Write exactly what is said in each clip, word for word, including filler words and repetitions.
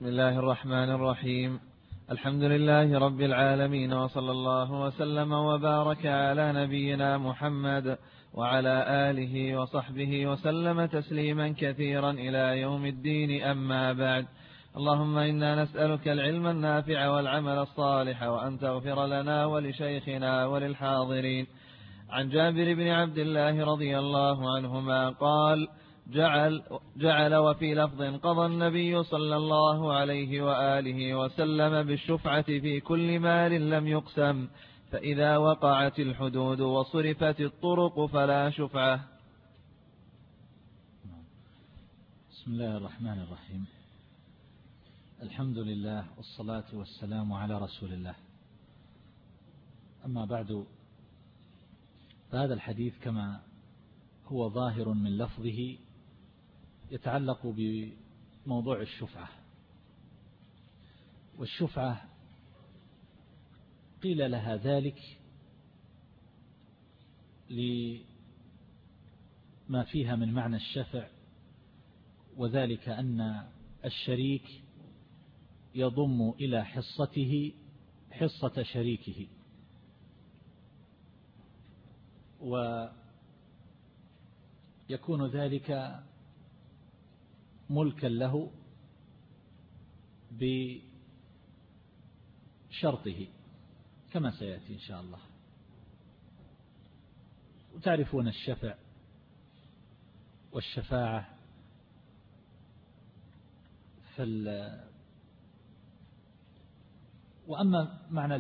بسم الله الرحمن الرحيم. الحمد لله رب العالمين، وصلى الله وسلم وبارك على نبينا محمد وعلى آله وصحبه وسلم تسليما كثيرا إلى يوم الدين. أما بعد، اللهم إنا نسألك العلم النافع والعمل الصالح، وأن تغفر لنا ولشيخنا وللحاضرين. عن جابر بن عبد الله رضي الله عنهما قال: جعل, جعل وفي لفظ قضى النبي صلى الله عليه وآله وسلم بالشفعة في كل مال لم يقسم، فإذا وقعت الحدود وصرفت الطرق فلا شفعة. بسم الله الرحمن الرحيم. الحمد لله والصلاة والسلام على رسول الله. أما بعد، فهذا الحديث كما هو ظاهر من لفظه يتعلق بموضوع الشفعة. والشفعة قيل لها ذلك لما فيها من معنى الشفع، وذلك أن الشريك يضم إلى حصته حصة شريكه، ويكون ذلك ملكا له بشرطه كما سيأتي إن شاء الله. وتعرفون الشفع والشفاعة. فال وأما معنى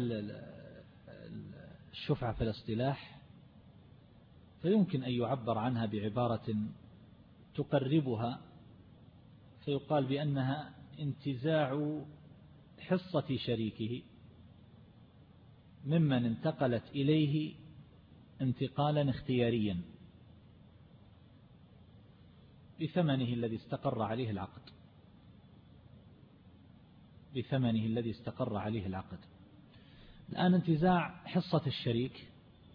الشفعة في الاصطلاح فيمكن أن يعبر عنها بعبارة تقربها، فيقال بأنها انتزاع حصة شريكه ممن انتقلت إليه انتقالا اختياريا بثمنه الذي استقر عليه العقد بثمنه الذي استقر عليه العقد. الآن انتزاع حصة الشريك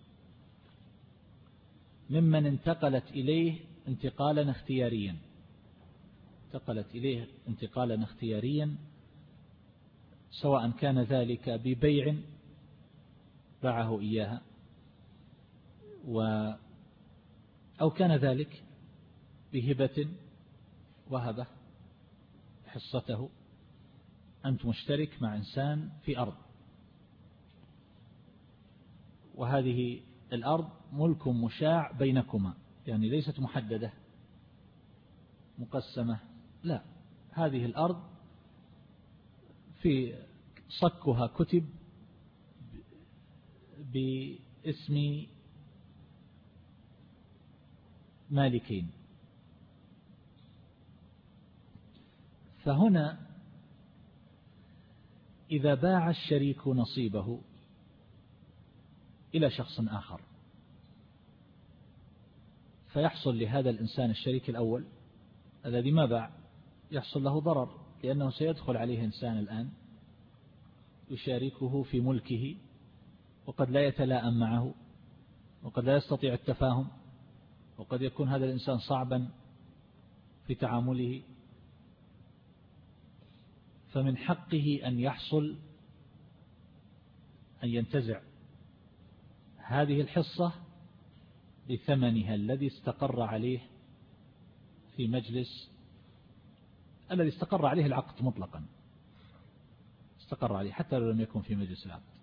ممن انتقلت إليه انتقالا اختياريا انتقلت إليه انتقالا اختياريا سواء كان ذلك ببيع باعه إياها و أو كان ذلك بهبة وهبة حصته. أنت مشترك مع إنسان في أرض، وهذه الأرض ملك مشاع بينكما، يعني ليست محددة مقسمة، لا، هذه الأرض في صكها كتب باسم مالكين. فهنا إذا باع الشريك نصيبه إلى شخص آخر فيحصل لهذا الإنسان الشريك الأول الذي ما باع يحصل له ضرر، لأنه سيدخل عليه إنسان الآن يشاركه في ملكه، وقد لا يتلائم معه، وقد لا يستطيع التفاهم، وقد يكون هذا الإنسان صعبا في تعامله، فمن حقه أن يحصل أن ينتزع هذه الحصة بثمنها الذي استقر عليه في مجلس الذي استقر عليه العقد مطلقا، استقر عليه حتى لو لم يكن في مجلس العقد.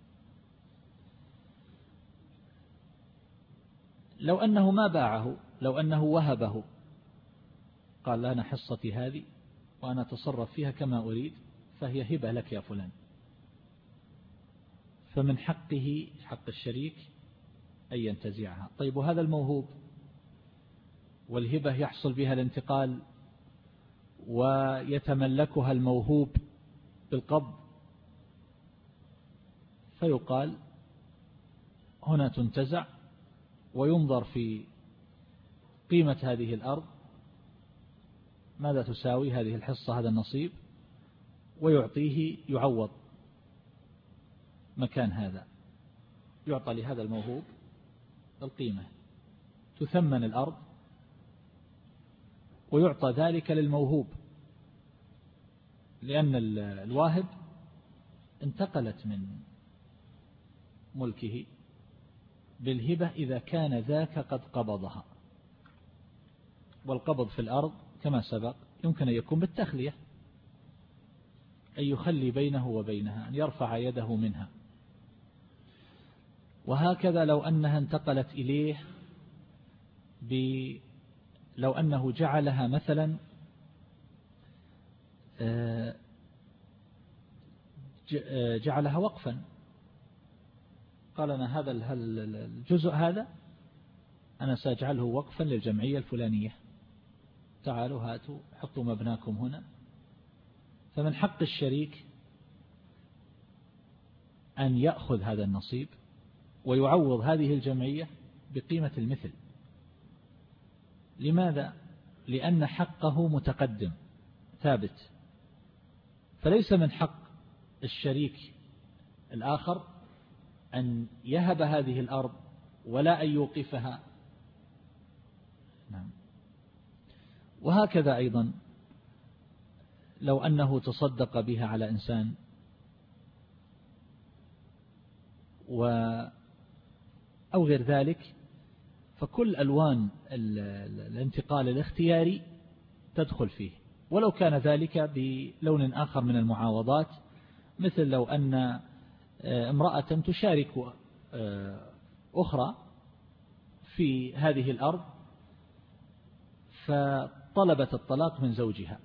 لو أنه ما باعه، لو أنه وهبه، قال أنا حصتي هذه وأنا أتصرف فيها كما أريد، فهي هبة لك يا فلان، فمن حقه حق الشريك أن ينتزعها. طيب، وهذا الموهوب والهبة يحصل بها الانتقال ويتملكها الموهوب بالقبض، فيقال هنا تنتزع وينظر في قيمة هذه الأرض ماذا تساوي هذه الحصة، هذا النصيب، ويعطيه يعوض مكان هذا، يعطى لهذا الموهوب القيمة، تثمن الأرض ويعطى ذلك للموهوب لأن الواهب انتقلت من ملكه بالهبة إذا كان ذاك قد قبضها، والقبض في الأرض كما سبق يمكن أن يكون بالتخلية، أن يخلي بينه وبينها، أن يرفع يده منها. وهكذا لو أنها انتقلت إليه ب لو أنه جعلها مثلا جعلها وقفا، قال أنا هذا الجزء هذا أنا سأجعله وقفا للجمعية الفلانية، تعالوا هاتوا حطوا مبناكم هنا. فمن حق الشريك أن يأخذ هذا النصيب ويعوض هذه الجمعية بقيمة المثل. لماذا؟ لأن حقه متقدم ثابت، فليس من حق الشريك الآخر أن يهب هذه الأرض ولا أن يوقفها. نعم. وهكذا أيضا لو أنه تصدق بها على إنسان و أو غير ذلك، فكل ألوان الانتقال الاختياري تدخل فيه، ولو كان ذلك بلون آخر من المعاوضات، مثل لو أن امرأة تشارك أخرى في هذه الأرض فطلبت الطلاق من زوجها،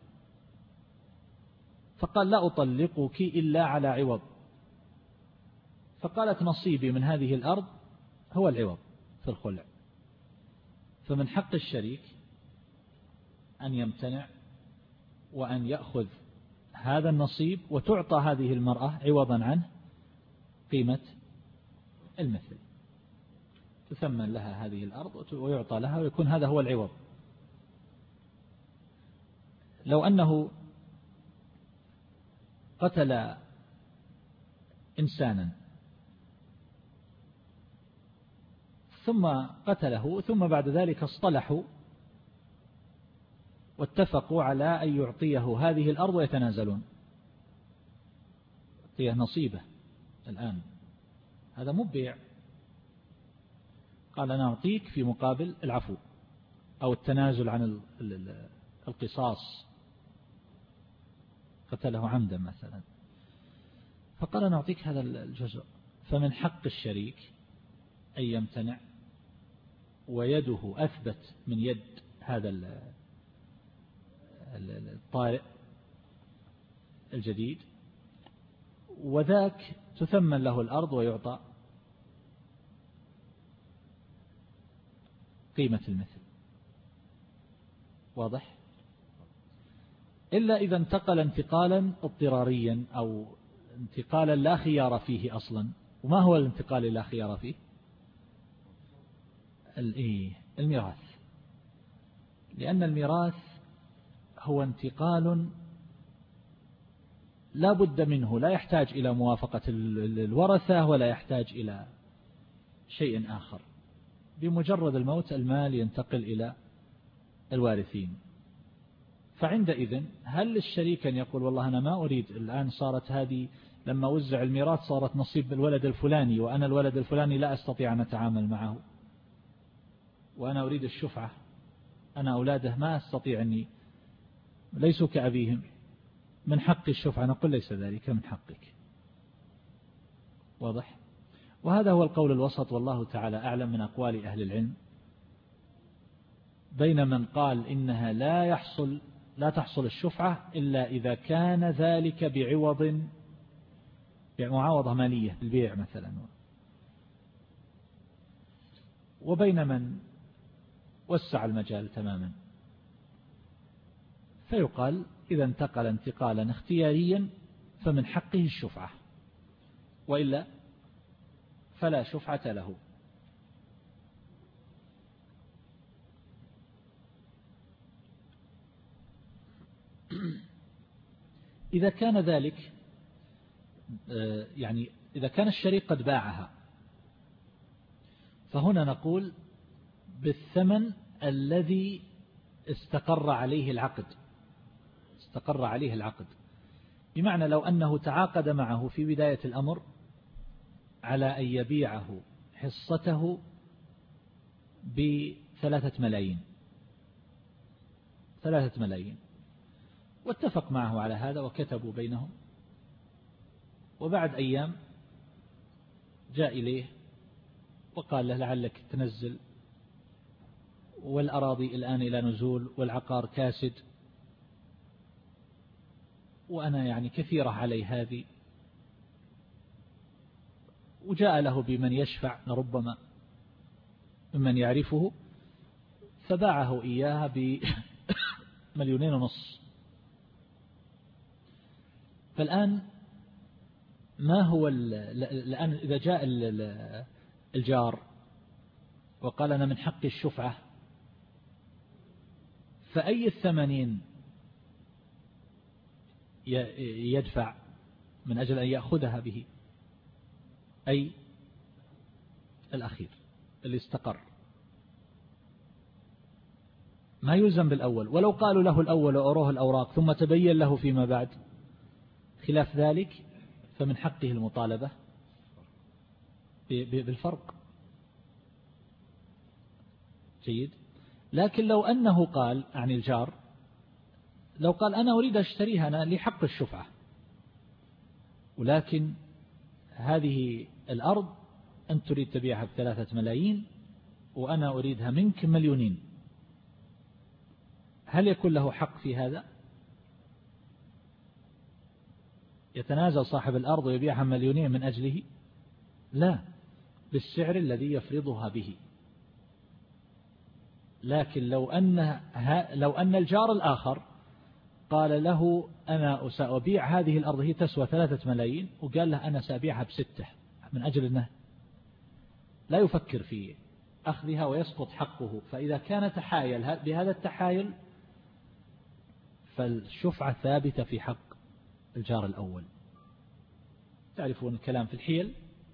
فقال لا أطلقك إلا على عوض، فقالت نصيبي من هذه الأرض هو العوض في الخلع. فمن حق الشريك أن يمتنع وأن يأخذ هذا النصيب وتعطى هذه المرأة عوضا عنه قيمة المثل، تثمن لها هذه الأرض ويعطى لها ويكون هذا هو العوض. لو أنه قتل إنسانا ثم قتله ثم بعد ذلك اصطلحوا واتفقوا على أن يعطيه هذه الأرض ويتنازلون، يعطيه نصيبه الآن، هذا مو بيع، قال أنا أعطيك في مقابل العفو أو التنازل عن القصاص، قتله عمدا مثلا، فقال أنا أعطيك هذا الجزء. فمن حق الشريك أن يمتنع ويده أثبت من يد هذا الطارئ الجديد، وذاك تثمن له الأرض ويعطى قيمة المثل. واضح؟ إلا إذا انتقل انتقالا اضطراريا أو انتقالا لا خيار فيه أصلا. وما هو الانتقال لا خيار فيه؟ الميراث، لأن الميراث هو انتقال لا بد منه، لا يحتاج إلى موافقة الورثة ولا يحتاج إلى شيء آخر، بمجرد الموت المال ينتقل إلى الوارثين. فعندئذ هل للشريك أن يقول والله أنا ما أريد، الآن صارت هذه لما وزع الميراث صارت نصيب الولد الفلاني وأنا الولد الفلاني لا أستطيع أن أتعامل معه وأنا أريد الشفعة، أنا أولاده ما أستطيع أني ليسوا كأبيهم، من حق الشفعة؟ نقول ليس ذلك من حقك. واضح؟ وهذا هو القول الوسط والله تعالى أعلم من أقوال أهل العلم، بين من قال إنها لا يحصل لا تحصل الشفعة إلا إذا كان ذلك بعوض، بمعاوضة مالية البيع مثلا، وبين من وسع المجال تماما، فيقال إذا انتقل انتقالا اختياريا فمن حقه الشفعة، وإلا فلا شفعة له. إذا كان ذلك يعني إذا كان الشريك قد باعها، فهنا نقول بالثمن الذي استقر عليه العقد، استقر عليه العقد، بمعنى لو أنه تعاقد معه في بداية الأمر على أن يبيعه حصته بثلاثة ملايين ثلاثة ملايين واتفق معه على هذا وكتبوا بينهم، وبعد أيام جاء إليه وقال له لعلك تنزل والأراضي الآن إلى نزول والعقار كاسد وأنا يعني كثيرة علي هذه، وجاء له بمن يشفع لربما ممن يعرفه فباعه إياها بمليونين ونص. فالآن ما هو الآن إذا جاء الجار وقال أنا من حق الشفعة، فأي الثمانين يدفع من أجل أن يأخذها به؟ أي الأخير اللي استقر، ما يلزم بالأول. ولو قالوا له الأول وأروه الأوراق ثم تبين له فيما بعد خلاف ذلك فمن حقه المطالبة بالفرق. جيد. لكن لو أنه قال عن الجار، لو قال أنا أريد أشتريها أنا لحق الشفعة، ولكن هذه الأرض أنت تريد تبيعها بثلاثة ملايين وأنا أريدها منك مليونين، هل يكون له حق في هذا؟ يتنازل صاحب الأرض ويبيعها مليونين من أجله؟ لا، بالسعر الذي يفرضها به. لكن لو أن لو أن الجار الآخر قال له أنا سأبيع هذه الأرض هي تسوى ثلاثة ملايين، وقال له أنا سأبيعها بستة من أجل أنه لا يفكر في أخذها ويسقط حقه، فإذا كان تحايل بهذا التحايل فالشفعة ثابتة في حق الجار الأول. تعرفون الكلام في الحيل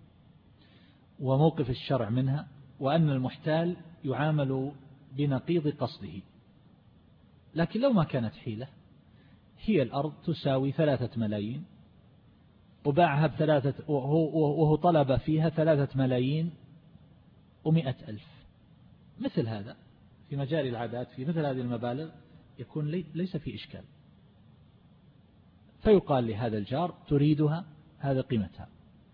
وموقف الشرع منها، وأن المحتال يعامل بنقيض قصده. لكن لو ما كانت حيلة، هي الأرض تساوي ثلاثة ملايين وباعها بثلاثة، وهو طلب فيها ثلاثة ملايين ومئة ألف، مثل هذا في مجال العادات في مثل هذه المبالغ يكون ليس في إشكال، فيقال لهذا الجار تريدها هذا قيمتها،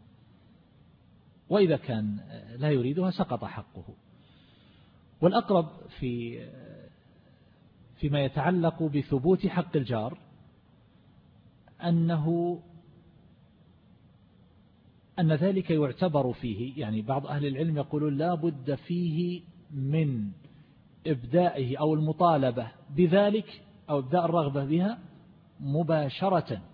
وإذا كان لا يريدها سقط حقه. والأقرب في فيما يتعلق بثبوت حق الجار أنه أن ذلك يعتبر فيه، يعني بعض أهل العلم يقولون لا بد فيه من إبدائه أو المطالبة بذلك أو إبداء الرغبة بها مباشرة،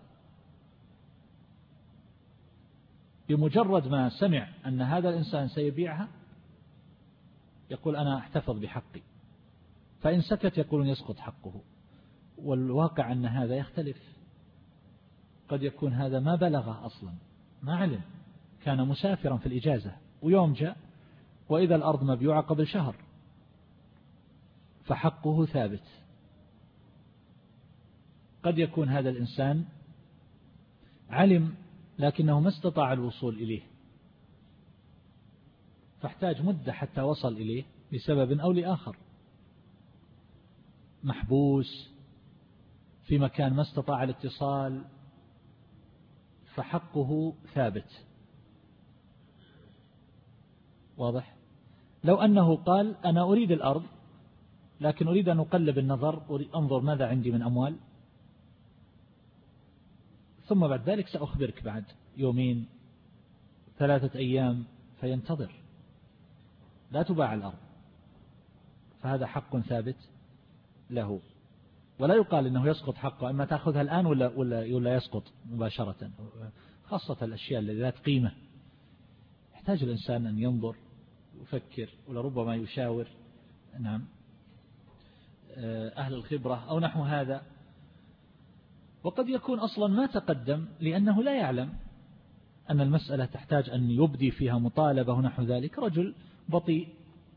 بمجرد ما سمع أن هذا الإنسان سيبيعها يقول أنا أحتفظ بحقي، فإن سكت يقولون يسقط حقه. والواقع أن هذا يختلف، قد يكون هذا ما بلغ أصلا، ما علم، كان مسافرا في الإجازة ويوم جاء وإذا الأرض مبيوعة قبل شهر فحقه ثابت. قد يكون هذا الإنسان علم لكنه ما استطاع الوصول إليه، فاحتاج مدة حتى وصل إليه لسبب أو لآخر، محبوس في مكان ما استطاع الاتصال، فحقه ثابت. واضح؟ لو أنه قال أنا أريد الأرض لكن أريد أن أقلب النظر، أنظر ماذا عندي من أموال، ثم بعد ذلك سأخبرك بعد يومين ثلاثة أيام، فينتظر، لا تباع الأرض، فهذا حق ثابت له، ولا يقال إنه يسقط حقه، أما تأخذها الآن ولا, ولا, ولا يسقط مباشرة، خاصة الأشياء التي ذات قيمة يحتاج الإنسان أن ينظر ويفكر ولربما يشاور نعم أهل الخبرة أو نحو هذا. وقد يكون أصلا ما تقدم لأنه لا يعلم أن المسألة تحتاج أن يبدي فيها مطالبة ونحو ذلك، رجل بطيء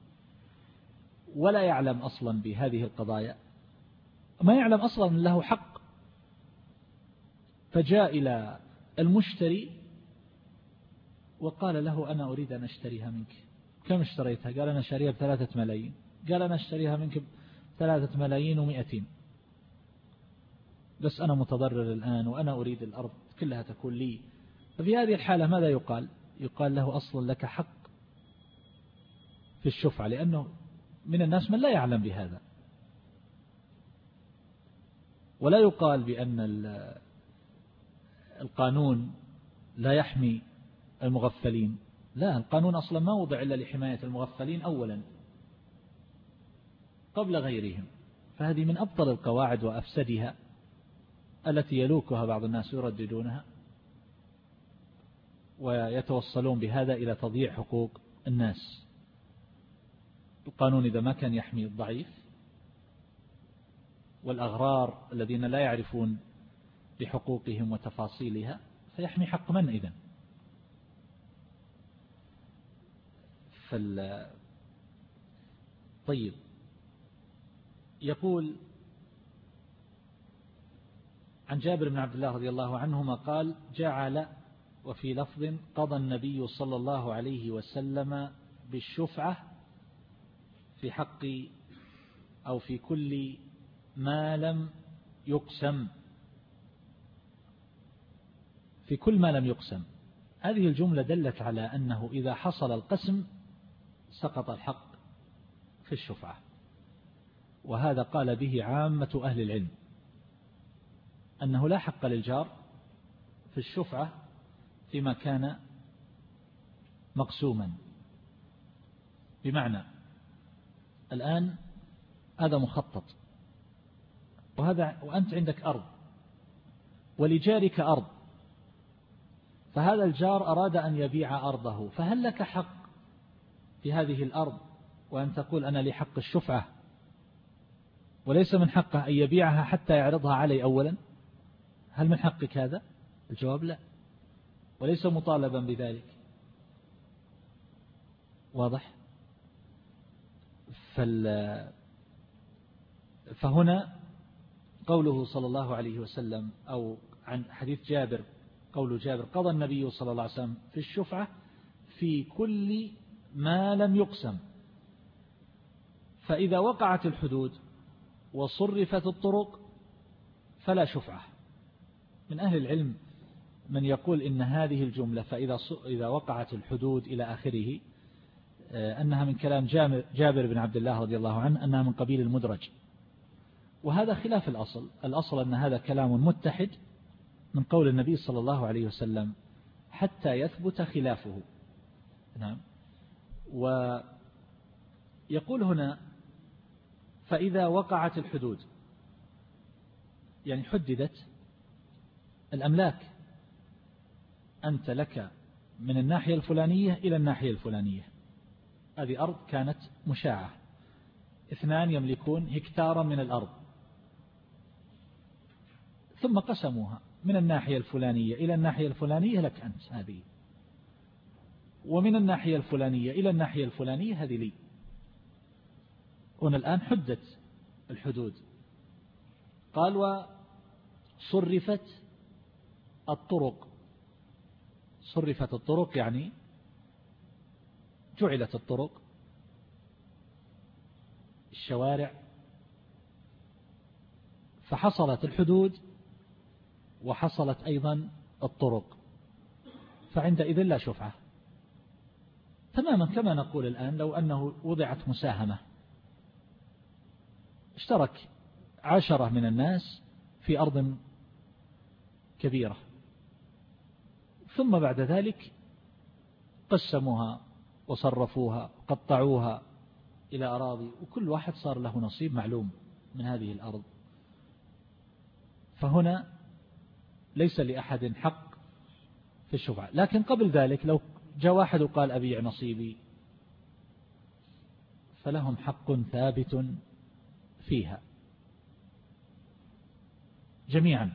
ولا يعلم أصلا بهذه القضايا، ما يعلم أصلا له حق، فجاء إلى المشتري وقال له أنا أريد أن أشتريها منك. كم اشتريتها؟ قال أنا شاريها بثلاثة ملايين. قال أنا أشتريها منك بثلاثة ملايين ومئتين، بس أنا متضرر الآن وأنا أريد الأرض كلها تكون لي. ففي هذه الحالة ماذا يقال؟ يقال له أصلا لك حق في الشفعة، لأنه من الناس من لا يعلم بهذا. ولا يقال بأن القانون لا يحمي المغفلين، لا، القانون أصلا ما وضع إلا لحماية المغفلين أولا قبل غيرهم. فهذه من أبطل القواعد وأفسدها التي يلوكها بعض الناس يرددونها ويتوصلون بهذا إلى تضييع حقوق الناس. القانون إذا ما كان يحمي الضعيف والأغرار الذين لا يعرفون بحقوقهم وتفاصيلها، فيحمي حق من إذن؟ فال... طيب، يقول عن جابر بن عبد الله رضي الله عنهما قال: جعل، وفي لفظ قضى النبي صلى الله عليه وسلم بالشفعة في حق أو في كل ما لم يقسم، في كل ما لم يقسم. هذه الجملة دلت على أنه إذا حصل القسم سقط الحق في الشفعة، وهذا قال به عامة أهل العلم، أنه لا حق للجار في الشفعة فيما كان مقسوما. بمعنى الآن هذا مخطط، وهذا وأنت عندك أرض ولجارك أرض، فهذا الجار أراد أن يبيع أرضه، فهل لك حق في هذه الأرض وأن تقول أنا لي حق الشفعة، وليس من حقه أن يبيعها حتى يعرضها علي أولا؟ هل من حقك هذا؟ الجواب لا، وليس مطالبا بذلك. واضح؟ فال... فهنا قوله صلى الله عليه وسلم، أو عن حديث جابر، قول جابر: قضى النبي صلى الله عليه وسلم في الشفعة في كل ما لم يقسم. فإذا وقعت الحدود وصرفت الطرق فلا شفعة. من أهل العلم من يقول إن هذه الجملة فإذا إذا وقعت الحدود إلى آخره أنها من كلام جابر بن عبد الله رضي الله عنه، أنها من قبيل المدرج، وهذا خلاف الأصل. الأصل أن هذا كلام متحد من قول النبي صلى الله عليه وسلم حتى يثبت خلافه. نعم. ويقول هنا: فإذا وقعت الحدود، يعني حددت الأملاك، أنت لك من الناحية الفلانية إلى الناحية الفلانية. هذه أرض كانت مشاعة، اثنان يملكون هكتارا من الأرض، ثم قسموها من الناحية الفلانية إلى الناحية الفلانية لك أنت هذه، ومن الناحية الفلانية إلى الناحية الفلانية هذه لي. هنا الآن حدت الحدود. قال: وصرفت الطرق. صرفت الطرق يعني جعلت الطرق، الشوارع، فحصلت الحدود وحصلت أيضا الطرق، فعندئذ لا شفعة. تماما كما نقول الآن لو أنه وضعت مساهمة، اشترك عشرة من الناس في أرض كبيرة، ثم بعد ذلك قسموها وصرفوها وقطعوها إلى أراضي، وكل واحد صار له نصيب معلوم من هذه الأرض. فهنا ليس لأحد حق في الشفعة. لكن قبل ذلك لو جاء واحد وقال أبيع نصيبي، فلهم حق ثابت فيها جميعا.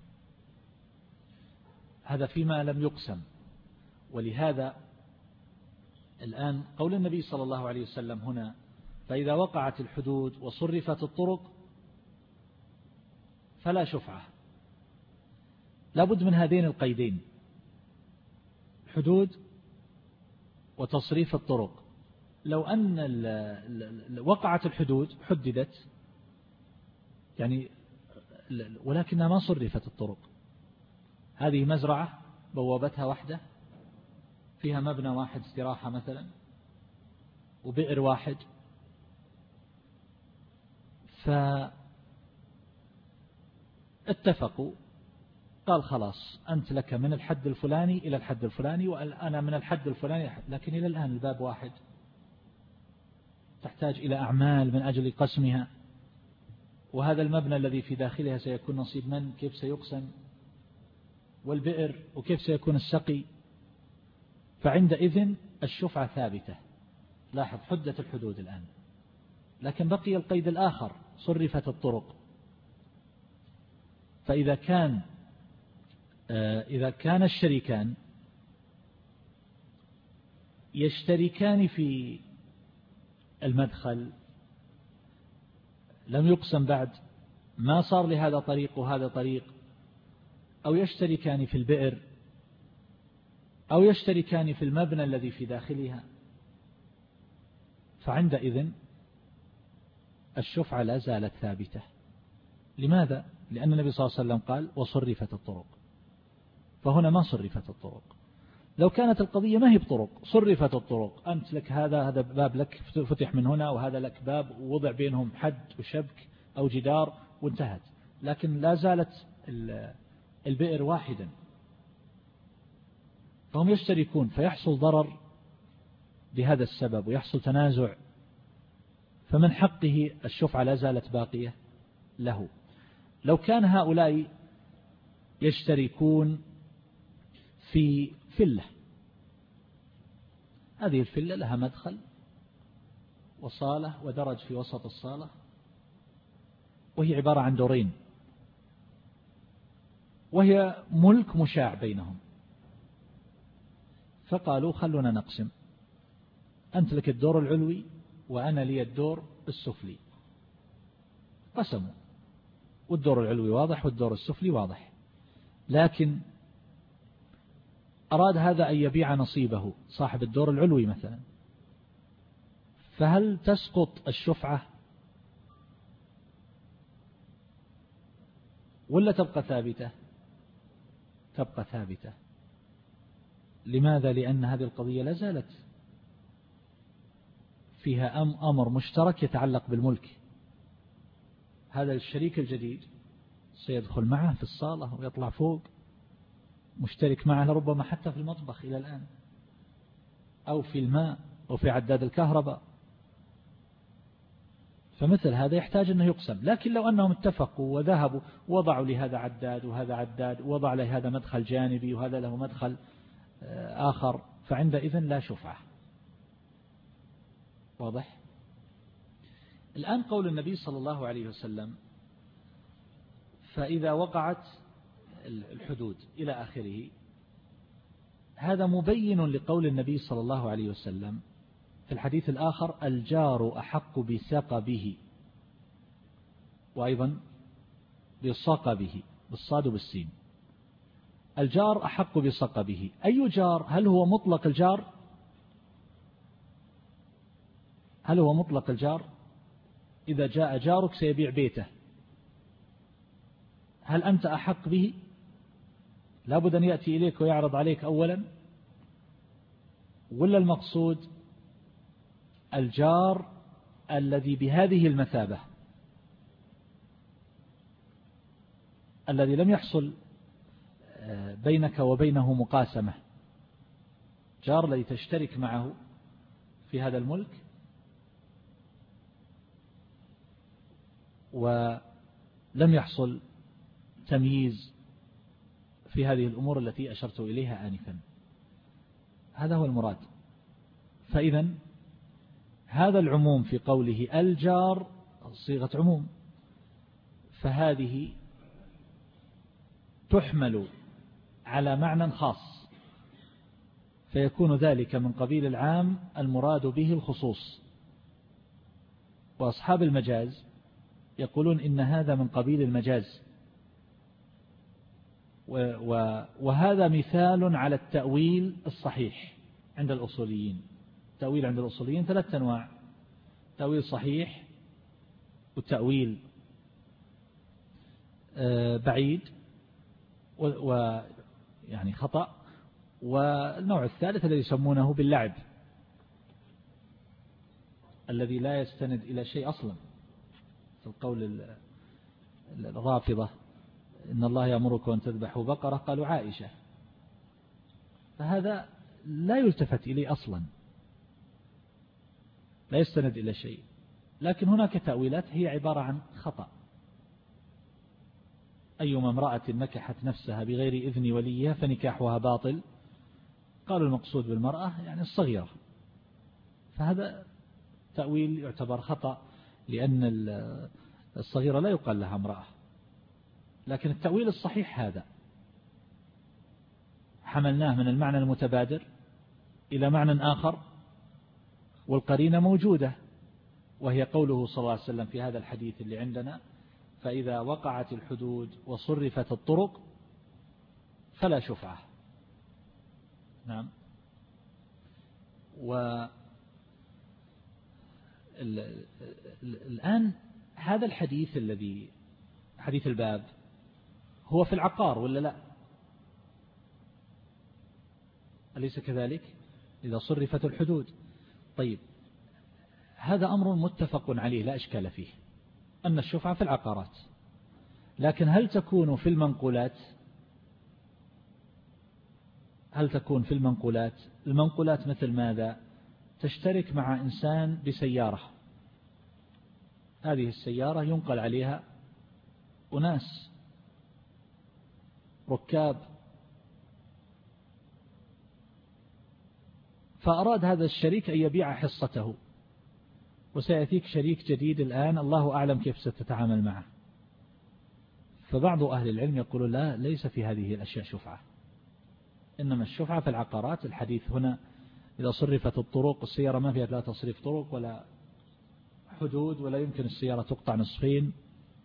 هذا فيما لم يقسم. ولهذا الآن قول النبي صلى الله عليه وسلم هنا: فإذا وقعت الحدود وصرفت الطرق فلا شفعة، لابد من هذين القيدين: الحدود وتصريف الطرق. لو أن وقعت الحدود حددت يعني، ولكنها ما صرفت الطرق. هذه مزرعة بوابتها واحدة، فيها مبنى واحد استراحة مثلا، وبئر واحد، فاتفقوا، قال خلاص أنت لك من الحد الفلاني إلى الحد الفلاني، وأنا من الحد الفلاني، لكن إلى الآن الباب واحد، تحتاج إلى أعمال من أجل قسمها، وهذا المبنى الذي في داخلها سيكون نصيب من؟ كيف سيقسم؟ والبئر وكيف سيكون السقي؟ فعندئذ الشفعة ثابتة. لاحظ حدة الحدود الآن، لكن بقي القيد الآخر: صرفت الطرق. فإذا كان إذا كان الشريكان يشتركان في المدخل، لم يقسم بعد، ما صار لهذا طريق وهذا طريق، أو يشتركان في البئر، أو يشتركان في المبنى الذي في داخلها، فعندئذ الشفعة لا زالت ثابتة. لماذا؟ لأن النبي صلى الله عليه وسلم قال: وصرفت الطرق. فهنا ما صرفت الطرق. لو كانت القضية ما هي بطرق، صرفت الطرق، أنت لك هذا هذا باب لك فتح من هنا، وهذا لك باب ووضع بينهم حد وشبك أو جدار وانتهت، لكن لا زالت البئر واحدا، فهم يشتركون، فيحصل ضرر بهذا السبب ويحصل تنازع، فمن حقه الشفعة لا زالت باقية له. لو كان هؤلاء يشتركون في فلة، هذه الفلة لها مدخل وصالة ودرج في وسط الصالة، وهي عبارة عن دورين، وهي ملك مشاع بينهم، فقالوا خلونا نقسم، أنت لك الدور العلوي وأنا لي الدور السفلي. قسموا، والدور العلوي واضح والدور السفلي واضح، لكن أراد هذا أن يبيع نصيبه صاحب الدور العلوي مثلا، فهل تسقط الشفعة ولا تبقى ثابتة؟ تبقى ثابتة. لماذا؟ لأن هذه القضية لا زالت فيها أمر مشترك يتعلق بالملك. هذا الشريك الجديد سيدخل معه في الصالة ويطلع فوق، مشترك معه لربما حتى في المطبخ إلى الآن، أو في الماء، أو في عداد الكهرباء، فمثل هذا يحتاج أنه يقسم. لكن لو أنهم اتفقوا وذهبوا وضعوا لهذا عداد وهذا عداد، ووضع لهذا مدخل جانبي وهذا له مدخل آخر، فعندئذ لا شفعة. واضح؟ الآن قول النبي صلى الله عليه وسلم: فإذا وقعت الحدود إلى آخره، هذا مبين لقول النبي صلى الله عليه وسلم في الحديث الآخر: الجار أحق بسقبه، وأيضا بصقبه بالصاد وبالسين. الجار أحق بصقبه، أي جار؟ هل هو مطلق الجار؟ هل هو مطلق الجار؟ إذا جاء جارك سيبيع بيته، هل أنت أحق به؟ لابد أن يأتي إليك ويعرض عليك أولا، ولا المقصود الجار الذي بهذه المثابة، الذي لم يحصل بينك وبينه مقاسمة، جار الذي تشترك معه في هذا الملك ولم يحصل تمييز في هذه الأمور التي أشرت إليها آنفا؟ هذا هو المراد. فإذا هذا العموم في قوله الجار صيغة عموم، فهذه تحمل على معنى خاص، فيكون ذلك من قبيل العام المراد به الخصوص. وأصحاب المجاز يقولون إن هذا من قبيل المجاز، وهذا مثال على التأويل الصحيح عند الأصوليين. التأويل عند الأصوليين ثلاثة أنواع: تأويل صحيح، وتأويل بعيد ويعني خطأ، والنوع الثالث الذي يسمونه باللعب، الذي لا يستند إلى شيء أصلا. القول الرافضة إن الله يأمركم أن تذبحوا بقرة، قالوا عائشة، فهذا لا يلتفت إليه أصلا، لا يستند إلى شيء. لكن هناك تأويلات هي عبارة عن خطأ. أيما امرأة نكحت نفسها بغير إذن وليها فنكاحها باطل، قالوا المقصود بالمرأة يعني الصغيرة، فهذا تأويل يعتبر خطأ، لأن الصغيرة لا يقال لها امرأة. لكن التأويل الصحيح هذا حملناه من المعنى المتبادر إلى معنى آخر، والقرينة موجودة، وهي قوله صلى الله عليه وسلم في هذا الحديث اللي عندنا: فإذا وقعت الحدود وصرفت الطرق فلا شفعة. نعم. والآن هذا الحديث الذي حديث الباب هو في العقار ولا لا؟ أليس كذلك؟ إذا صرفت الحدود. طيب، هذا أمر متفق عليه لا إشكال فيه، أن الشفعة في العقارات. لكن هل تكون في المنقولات؟ هل تكون في المنقولات؟ المنقولات مثل ماذا؟ تشترك مع إنسان بسيارة، هذه السيارة ينقل عليها أناس ركاب، فأراد هذا الشريك أن يبيع حصته، وسيأتيك شريك جديد الآن الله أعلم كيف ستتعامل معه. فبعض أهل العلم يقول لا، ليس في هذه الأشياء شفعة، إنما الشفعة في العقارات. الحديث هنا إذا صرفت الطرق، السيارة ما فيها لا تصريف طرق ولا حدود، ولا يمكن السيارة تقطع نصفين،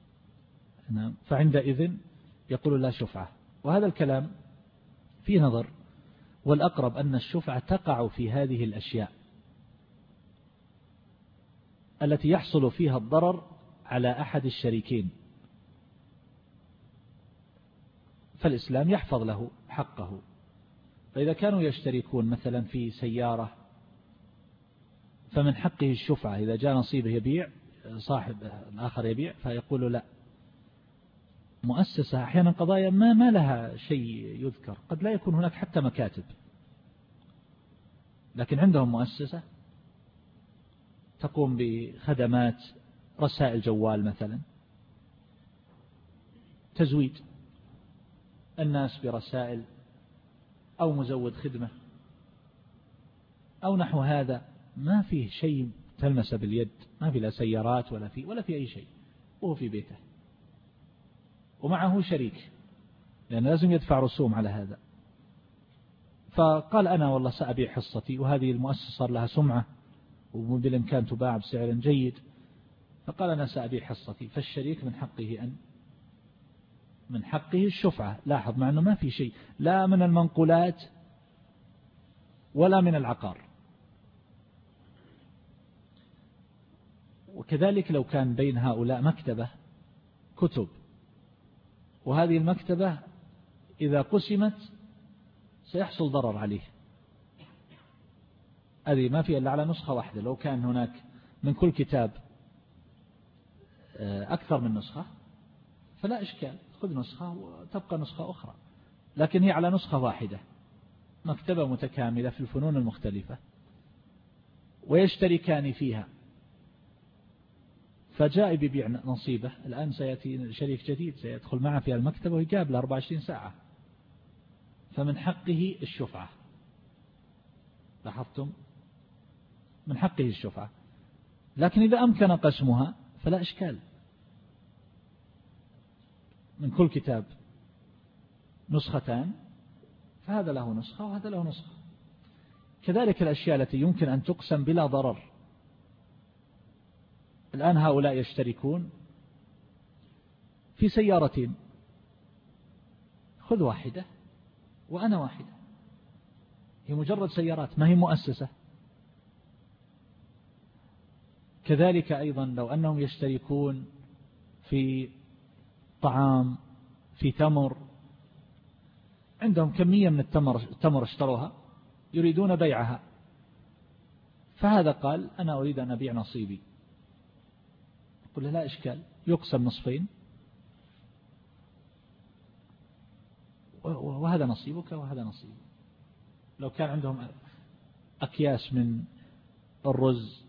فعندئذ يقول لا شفعة. وهذا الكلام في نظر، والأقرب أن الشفعة تقع في هذه الأشياء التي يحصل فيها الضرر على أحد الشريكين، فالإسلام يحفظ له حقه. فإذا كانوا يشتركون مثلا في سيارة، فمن حقه الشفعة. إذا جاء نصيبه يبيع، صاحب الآخر يبيع، فيقول لا. مؤسسة أحيانا قضايا ما ما لها شيء يذكر، قد لا يكون هناك حتى مكاتب، لكن عندهم مؤسسة تقوم بخدمات رسائل جوال مثلا، تزويد الناس برسائل، أو مزود خدمة أو نحو هذا، ما فيه شيء تلمس باليد، ما في لا سيارات ولا في ولا في أي شيء، وهو في بيته ومعه شريك، لأن لازم يدفع رسوم على هذا. فقال أنا والله سأبيع حصتي، وهذه المؤسسة صار لها سمعة وبالإمكان تباع بسعر جيد، فقال أنا سأبيع حصتي. فالشريك من حقه أن من حقه الشفعة. لاحظ، مع أنه ما في شيء لا من المنقولات ولا من العقار. وكذلك لو كان بين هؤلاء مكتبة كتب، وهذه المكتبة إذا قسمت سيحصل ضرر عليه، هذه ما فيها إلا على نسخة واحدة. لو كان هناك من كل كتاب أكثر من نسخة فلا إشكال، خذ نسخة وتبقى نسخة أخرى، لكن هي على نسخة واحدة، مكتبة متكاملة في الفنون المختلفة ويشتركان فيها. فجاء ببيع نصيبه، الآن سيأتي شريك جديد سيدخل معه في المكتبة ويقابل أربعة وعشرين ساعة، فمن حقه الشفعة. لاحظتم؟ من حقه الشفعة. لكن إذا أمكن قسمها فلا إشكال، من كل كتاب نسختان، فهذا له نسخة وهذا له نسخة. كذلك الأشياء التي يمكن أن تقسم بلا ضرر. الآن هؤلاء يشتركون في سيارتين، خذ واحدة وأنا واحدة، هي مجرد سيارات ما هي مؤسسة. كذلك أيضا لو أنهم يشتركون في طعام، في تمر، عندهم كمية من التمر التمر اشتروها يريدون بيعها، فهذا قال أنا أريد أن أبيع نصيبي، قل له لا إشكال، يقسم نصفين وهذا نصيبك وهذا نصيبك. لو كان عندهم أكياس من الرز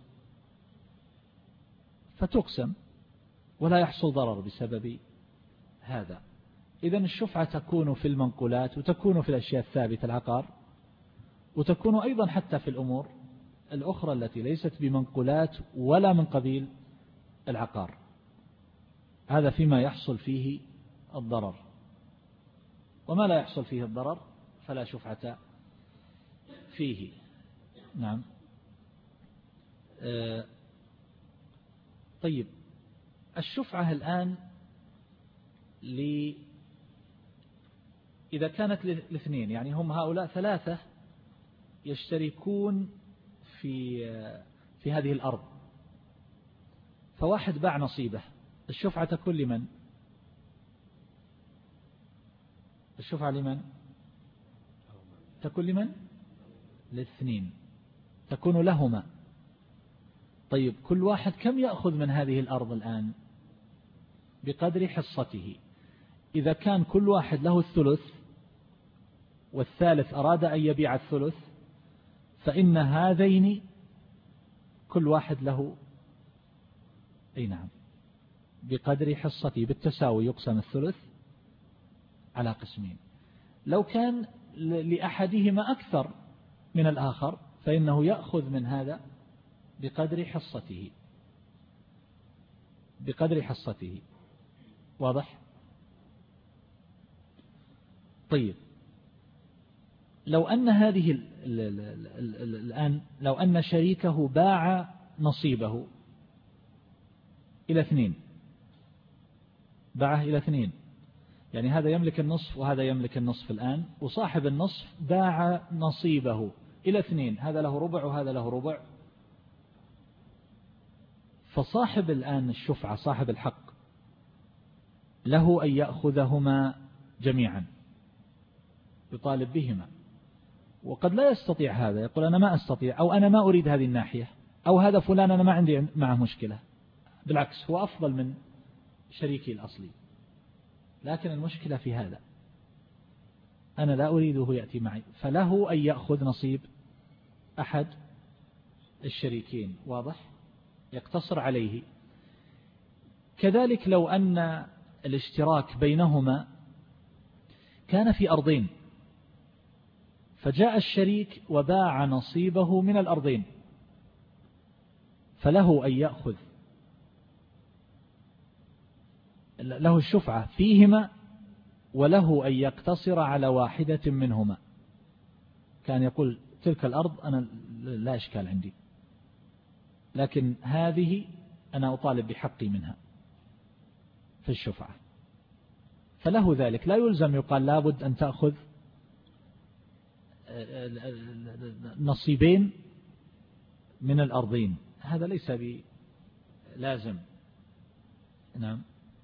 فتقسم ولا يحصل ضرر بسبب هذا. إذن الشفعة تكون في المنقولات، وتكون في الأشياء الثابتة العقار، وتكون أيضا حتى في الأمور الأخرى التي ليست بمنقولات ولا من قبيل العقار. هذا فيما يحصل فيه الضرر، وما لا يحصل فيه الضرر فلا شفعة فيه. نعم. آه طيب، الشفعة الآن ل إذا كانت لاثنين، يعني هم هؤلاء ثلاثة يشتركون في في هذه الأرض، فواحد باع نصيبه، الشفعة تكون لمن؟ الشفعة لمن؟ تكون لمن؟ لاثنين، تكون لهما. طيب، كل واحد كم يأخذ من هذه الأرض الآن؟ بقدر حصته. إذا كان كل واحد له الثلث والثالث أراد أن يبيع الثلث، فإن هذين كل واحد له أي نعم بقدر حصته بالتساوي، يقسم الثلث على قسمين. لو كان لأحدهما أكثر من الآخر فإنه يأخذ من هذا بقدر حصته، بقدر حصته. واضح؟ طيب، لو أن هذه الآن لو أن شريكه باع نصيبه إلى اثنين، باعه إلى اثنين، يعني هذا يملك النصف وهذا يملك النصف الآن، وصاحب النصف باع نصيبه إلى اثنين، هذا له ربع وهذا له ربع، فصاحب الآن الشفعة صاحب الحق له أن يأخذهما جميعا، يطالب بهما، وقد لا يستطيع هذا، يقول أنا ما أستطيع، أو أنا ما أريد هذه الناحية، أو هذا فلان أنا ما عندي معه مشكلة، بالعكس هو أفضل من شريكي الأصلي، لكن المشكلة في هذا، أنا لا أريده يأتي معي، فله أن يأخذ نصيب أحد الشريكين. واضح؟ يقتصر عليه. كذلك لو أن الاشتراك بينهما كان في أرضين، فجاء الشريك وباع نصيبه من الأرضين، فله أن يأخذ، له الشفعة فيهما، وله أن يقتصر على واحدة منهما. كان يقول تلك الأرض أنا لا إشكال عندي، لكن هذه أنا أطالب بحقي منها في الشفعة، فله ذلك، لا يلزم يقال لابد أن تأخذ نصيبين من الأرضين، هذا ليس بلازم. نعم.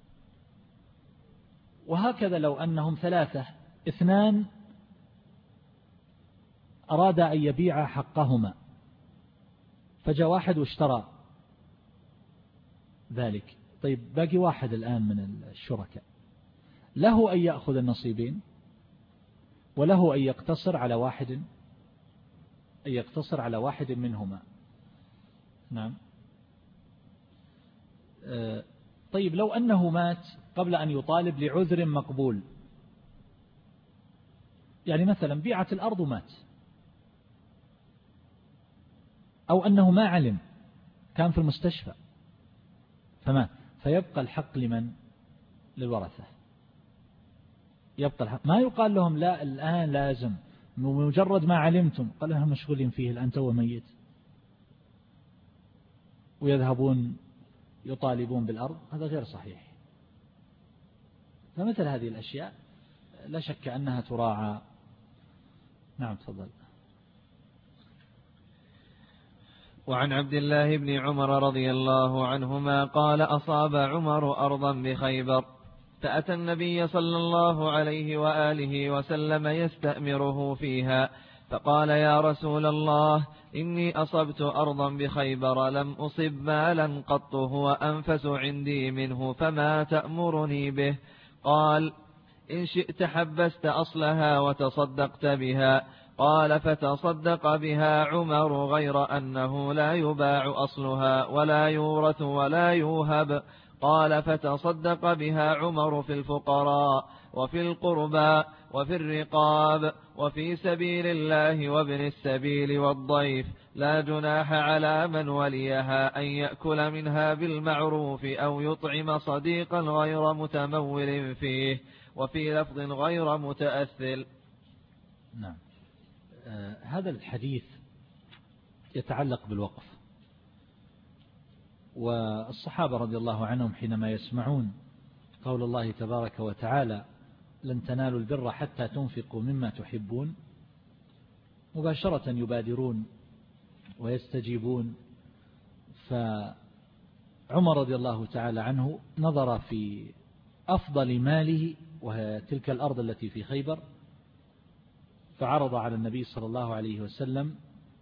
وهكذا لو أنهم ثلاثة، اثنان أراد أن يبيع حقهما، فجاء واحد واشترى ذلك، طيب باقي واحد الآن من الشركاء، له أن يأخذ النصيبين، وله أن يقتصر على واحد، أن يقتصر على واحد منهما. نعم. طيب، لو أنه مات قبل أن يطالب لعذر مقبول، يعني مثلا بيعت الأرض ومات، أو أنه ما علم، كان في المستشفى فمات، فيبقى الحق لمن؟ للورثة. يبقى الحق، ما يقال لهم لا الآن لازم، مجرد ما علمتم، قال لهم مشغولين فيه الآن تو ميت، ويذهبون يطالبون بالأرض، هذا غير صحيح. فمثل هذه الأشياء لا شك أنها تراعى. نعم تفضل. وعن عبد الله بن عمر رضي الله عنهما قال أصاب عمر أرضا بخيبر فأتى النبي صلى الله عليه وآله وسلم يستأمره فيها فقال يا رسول الله إني أصبت أرضا بخيبر لم أصب مالا قط هو أنفس عندي منه فما تأمرني به؟ قال إن شئت حبست أصلها وتصدقت بها. قال فتصدق بها عمر غير أنه لا يباع أصلها ولا يورث ولا يوهب. قال فتصدق بها عمر في الفقراء وفي القربى وفي الرقاب وفي سبيل الله وابن السبيل والضيف لا جناح على من وليها أن يأكل منها بالمعروف أو يطعم صديقا غير متمول فيه وفي لفظ غير متأثل. نعم. آه هذا الحديث يتعلق بالوقف، والصحابة رضي الله عنهم حينما يسمعون قول الله تبارك وتعالى لن تنالوا البر حتى تنفقوا مما تحبون مباشرة يبادرون ويستجيبون. فعمر رضي الله تعالى عنه نظر في أفضل ماله وهي تلك الأرض التي في خيبر، فعرض على النبي صلى الله عليه وسلم،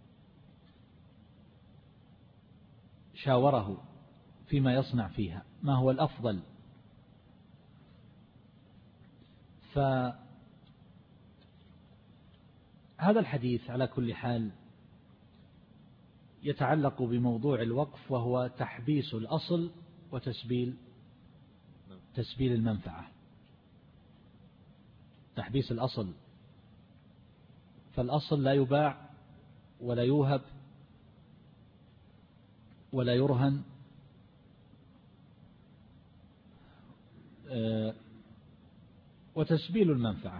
شاوره فيما يصنع فيها ما هو الأفضل. فهذا الحديث على كل حال يتعلق بموضوع الوقف، وهو تحبيس الأصل وتسبيل تسبيل المنفعة. تحبيس الأصل، فالأصل لا يباع ولا يوهب ولا يرهن، وتسبيل المنفعة.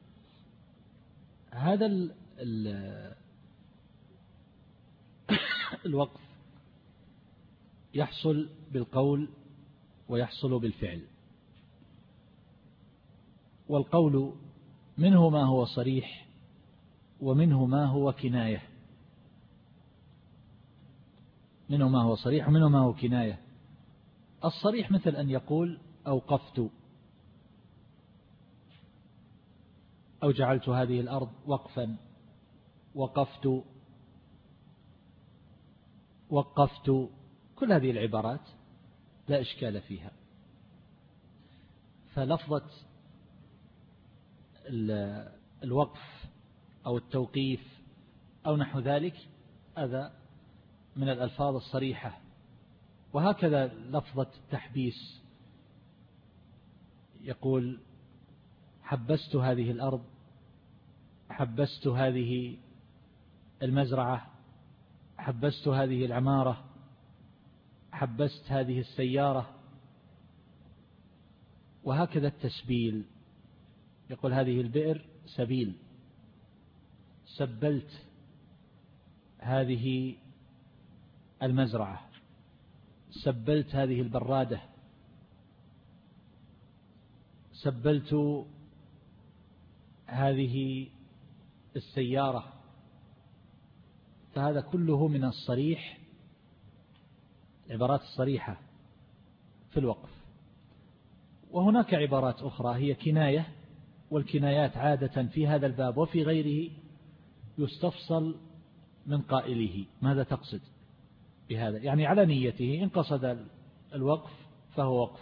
هذا ال ال الوقف يحصل بالقول ويحصل بالفعل، والقول منه ما هو صريح ومنه ما هو كناية، منه ما هو صريح ومنه ما هو كناية. الصريح مثل أن يقول أوقفت أو جعلت هذه الأرض وقفا، وقفت، وقفت، كل هذه العبارات لا إشكال فيها. فلفظة الوقف أو التوقيف أو نحو ذلك هذا من الألفاظ الصريحة. وهكذا لفظة التحبيس، يقول حبست هذه الأرض، حبست هذه المزرعة، حبست هذه العمارة، حبست هذه السيارة. وهكذا التسبيل، يقول هذه البئر سبيل، سبلت هذه المزرعة، سبلت هذه البرادة، سبلت هذه السيارة. فهذا كله من الصريح، العبارات الصريحة في الوقف. وهناك عبارات أخرى هي كناية، والكنايات عادة في هذا الباب وفي غيره يستفصل من قائله ماذا تقصد بهذا، يعني على نيته، إن قصد الوقف فهو وقف.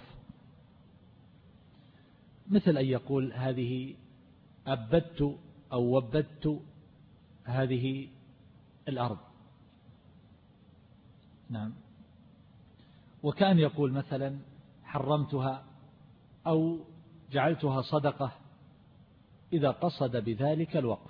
مثل أن يقول هذه أبدت أو وبدت هذه الأرض. نعم. وكان يقول مثلا حرمتها أو جعلتها صدقة إذا قصد بذلك الوقف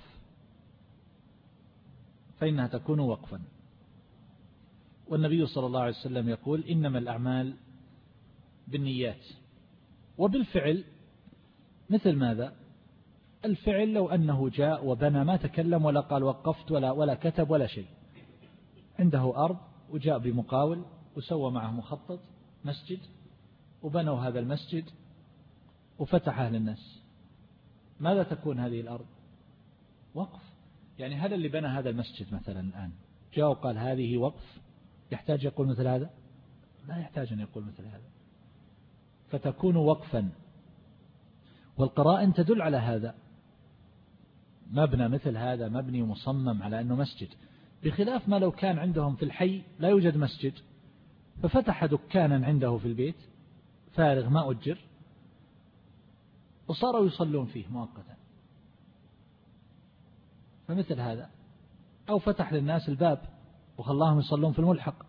فإنها تكون وقفا. والنبي صلى الله عليه وسلم يقول إنما الأعمال بالنيات. وبالفعل مثل ماذا؟ الفعل لو أنه جاء وبنى ما تكلم ولا قال وقفت ولا, ولا كتب ولا شيء، عنده أرض وجاء بمقاول وسوى معه مخطط مسجد وبنوا هذا المسجد وفتحه للناس، ماذا تكون هذه الأرض؟ وقف. يعني هذا اللي بنى هذا المسجد مثلا الآن جاء وقال هذه وقف، يحتاج يقول مثل هذا؟ لا يحتاج أن يقول مثل هذا. فتكون وقفا، والقرائن تدل على هذا. مبنى مثل هذا مبني مصمم على أنه مسجد، بخلاف ما لو كان عندهم في الحي لا يوجد مسجد ففتح دكانا عنده في البيت فارغ ما أجر وصاروا يصلون فيه مؤقتا، فمثل هذا. أو فتح للناس الباب وخلاهم يصلون في الملحق،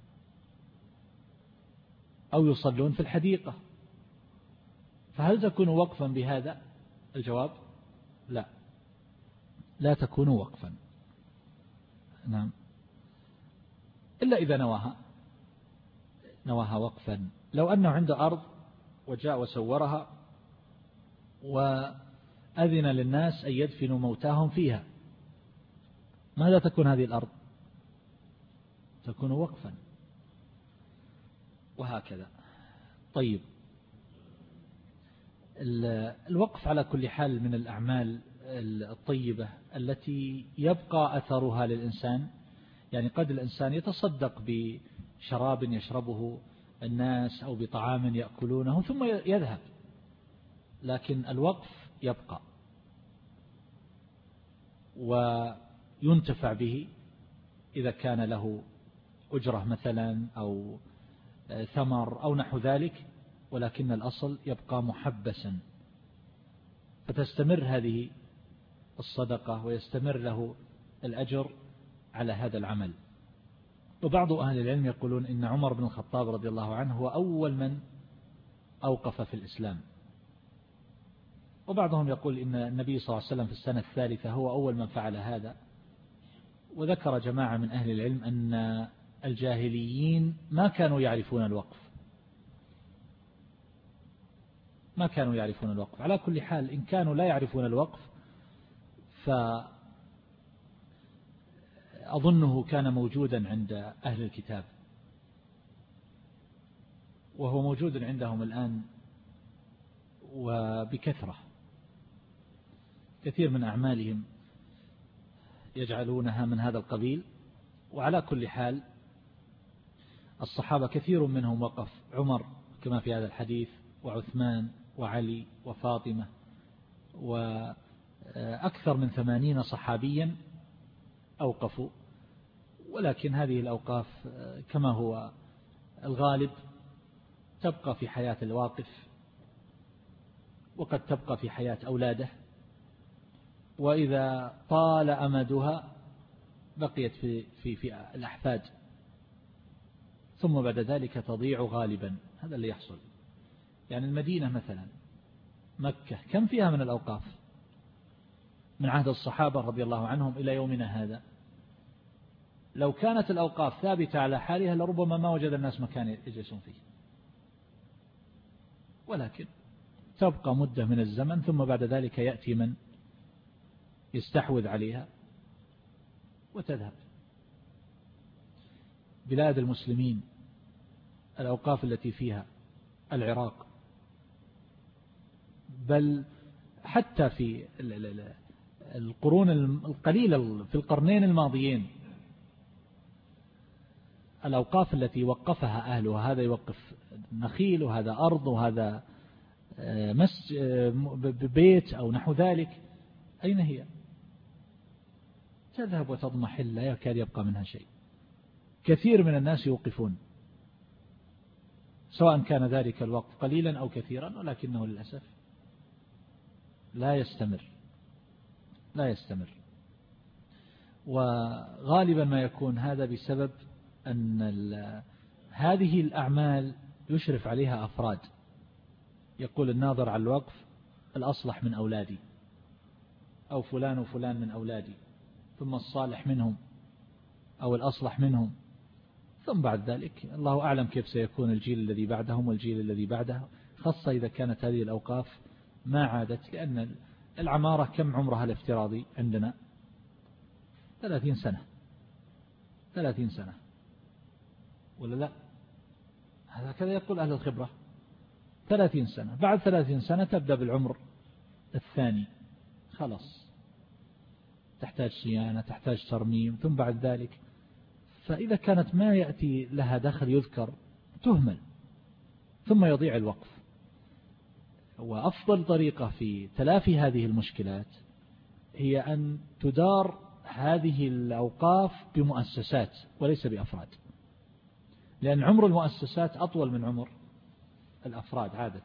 أو يصلون في الحديقة، فهل تكون وقفا بهذا؟ الجواب لا، لا تكون وقفا. نعم، إلا إذا نواها نواها وقفا. لو أنه عنده أرض وجاء وسورها وأذن للناس أن يدفنوا موتاهم فيها، ماذا تكون هذه الأرض؟ تكون وقفا، وهكذا. طيب، الوقف على كل حال من الأعمال الطيبة التي يبقى أثرها للإنسان. يعني قد الإنسان يتصدق بشراب يشربه الناس أو بطعام يأكلونه ثم يذهب، لكن الوقف يبقى وينتفع به إذا كان له أجرة مثلا أو ثمر أو نحو ذلك، ولكن الأصل يبقى محبسا، فتستمر هذه الصدقة ويستمر له الأجر على هذا العمل. وبعض أهل العلم يقولون إن عمر بن الخطاب رضي الله عنه هو أول من أوقف في الإسلام، وبعضهم يقول إن النبي صلى الله عليه وسلم في السنة الثالثة هو أول من فعل هذا. وذكر جماعة من أهل العلم أن الجاهليين ما كانوا يعرفون الوقف، ما كانوا يعرفون الوقف. على كل حال إن كانوا لا يعرفون الوقف فأظنه كان موجودا عند أهل الكتاب، وهو موجود عندهم الآن وبكثرة. كثير من أعمالهم يجعلونها من هذا القبيل. وعلى كل حال الصحابة كثير منهم وقف، عمر كما في هذا الحديث، وعثمان وعلي وفاطمة، وأكثر من ثمانين صحابيا أوقفوا. ولكن هذه الأوقاف كما هو الغالب تبقى في حياة الواقف، وقد تبقى في حياة أولاده، وإذا طال أمدها بقيت في, في, في الأحفاد، ثم بعد ذلك تضيع غالبا. هذا اللي يحصل. يعني المدينة مثلا مكة كم فيها من الأوقاف من عهد الصحابة رضي الله عنهم إلى يومنا هذا؟ لو كانت الأوقاف ثابتة على حالها لربما ما وجد الناس مكان يجلسون فيه، ولكن تبقى مدة من الزمن ثم بعد ذلك يأتي من يستحوذ عليها وتذهب. بلاد المسلمين الأوقاف التي فيها العراق، بل حتى في القرون القليلة في القرنين الماضيين الأوقاف التي وقفها أهلها، هذا يوقف نخيل وهذا أرض وهذا بيت أو نحو ذلك، أين هي؟ تذهب وتضمحل، لا يكاد يبقى منها شيء. كثير من الناس يوقفون سواء كان ذلك الوقف قليلا أو كثيرا، ولكنه للأسف لا يستمر لا يستمر وغالبا ما يكون هذا بسبب أن هذه الأعمال يشرف عليها أفراد. يقول الناظر على الوقف الأصلح من أولادي، أو فلان وفلان من أولادي، ثم الصالح منهم أو الأصلح منهم، ثم بعد ذلك الله أعلم كيف سيكون الجيل الذي بعدهم والجيل الذي بعده، خاصة إذا كانت هذه الأوقاف ما عادت. لأن العمارة كم عمرها الافتراضي عندنا؟ ثلاثين سنة ثلاثين سنة ولا لا؟ هذا كذا يقول أهل الخبرة، ثلاثين سنة. بعد ثلاثين سنة تبدأ بالعمر الثاني خلاص تحتاج صيانة، تحتاج ترميم، ثم بعد ذلك فإذا كانت ما يأتي لها دخل يذكر تهمل ثم يضيع الوقف. وأفضل طريقة في تلافي هذه المشكلات هي أن تدار هذه الأوقاف بمؤسسات وليس بأفراد، لأن عمر المؤسسات أطول من عمر الأفراد عادة.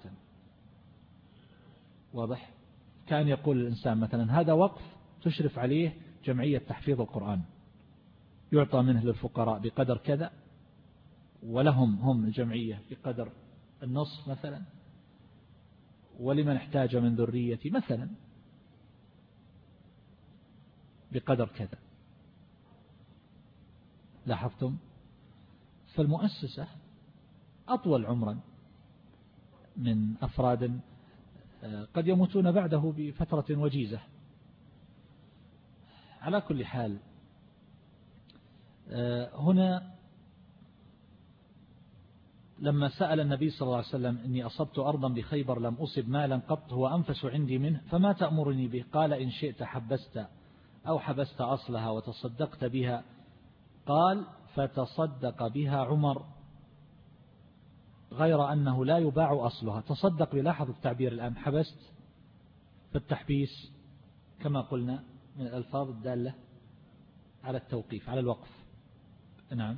واضح؟ كان يقول الإنسان مثلا هذا وقف تشرف عليه جمعية تحفيظ القرآن، يعطى منه للفقراء بقدر كذا، ولهم هم الجمعية بقدر النصف مثلا، ولمن احتاج من ذريتي مثلا بقدر كذا. لاحظتم؟ فالمؤسسة أطول عمرا من أفراد قد يموتون بعده بفترة وجيزة. على كل حال هنا لما سأل النبي صلى الله عليه وسلم إني أصبت أرضا بخيبر لم أصب مالا قط هو أنفس عندي منه فما تأمرني به؟ قال إن شئت حبست أو حبست أصلها وتصدقت بها. قال فتصدق بها عمر غير أنه لا يباع أصلها. تصدق بلاحظ التعبير الآن، حبست فالتحبيس كما قلنا من الألفاظ الدالة على التوقيف على الوقف. نعم،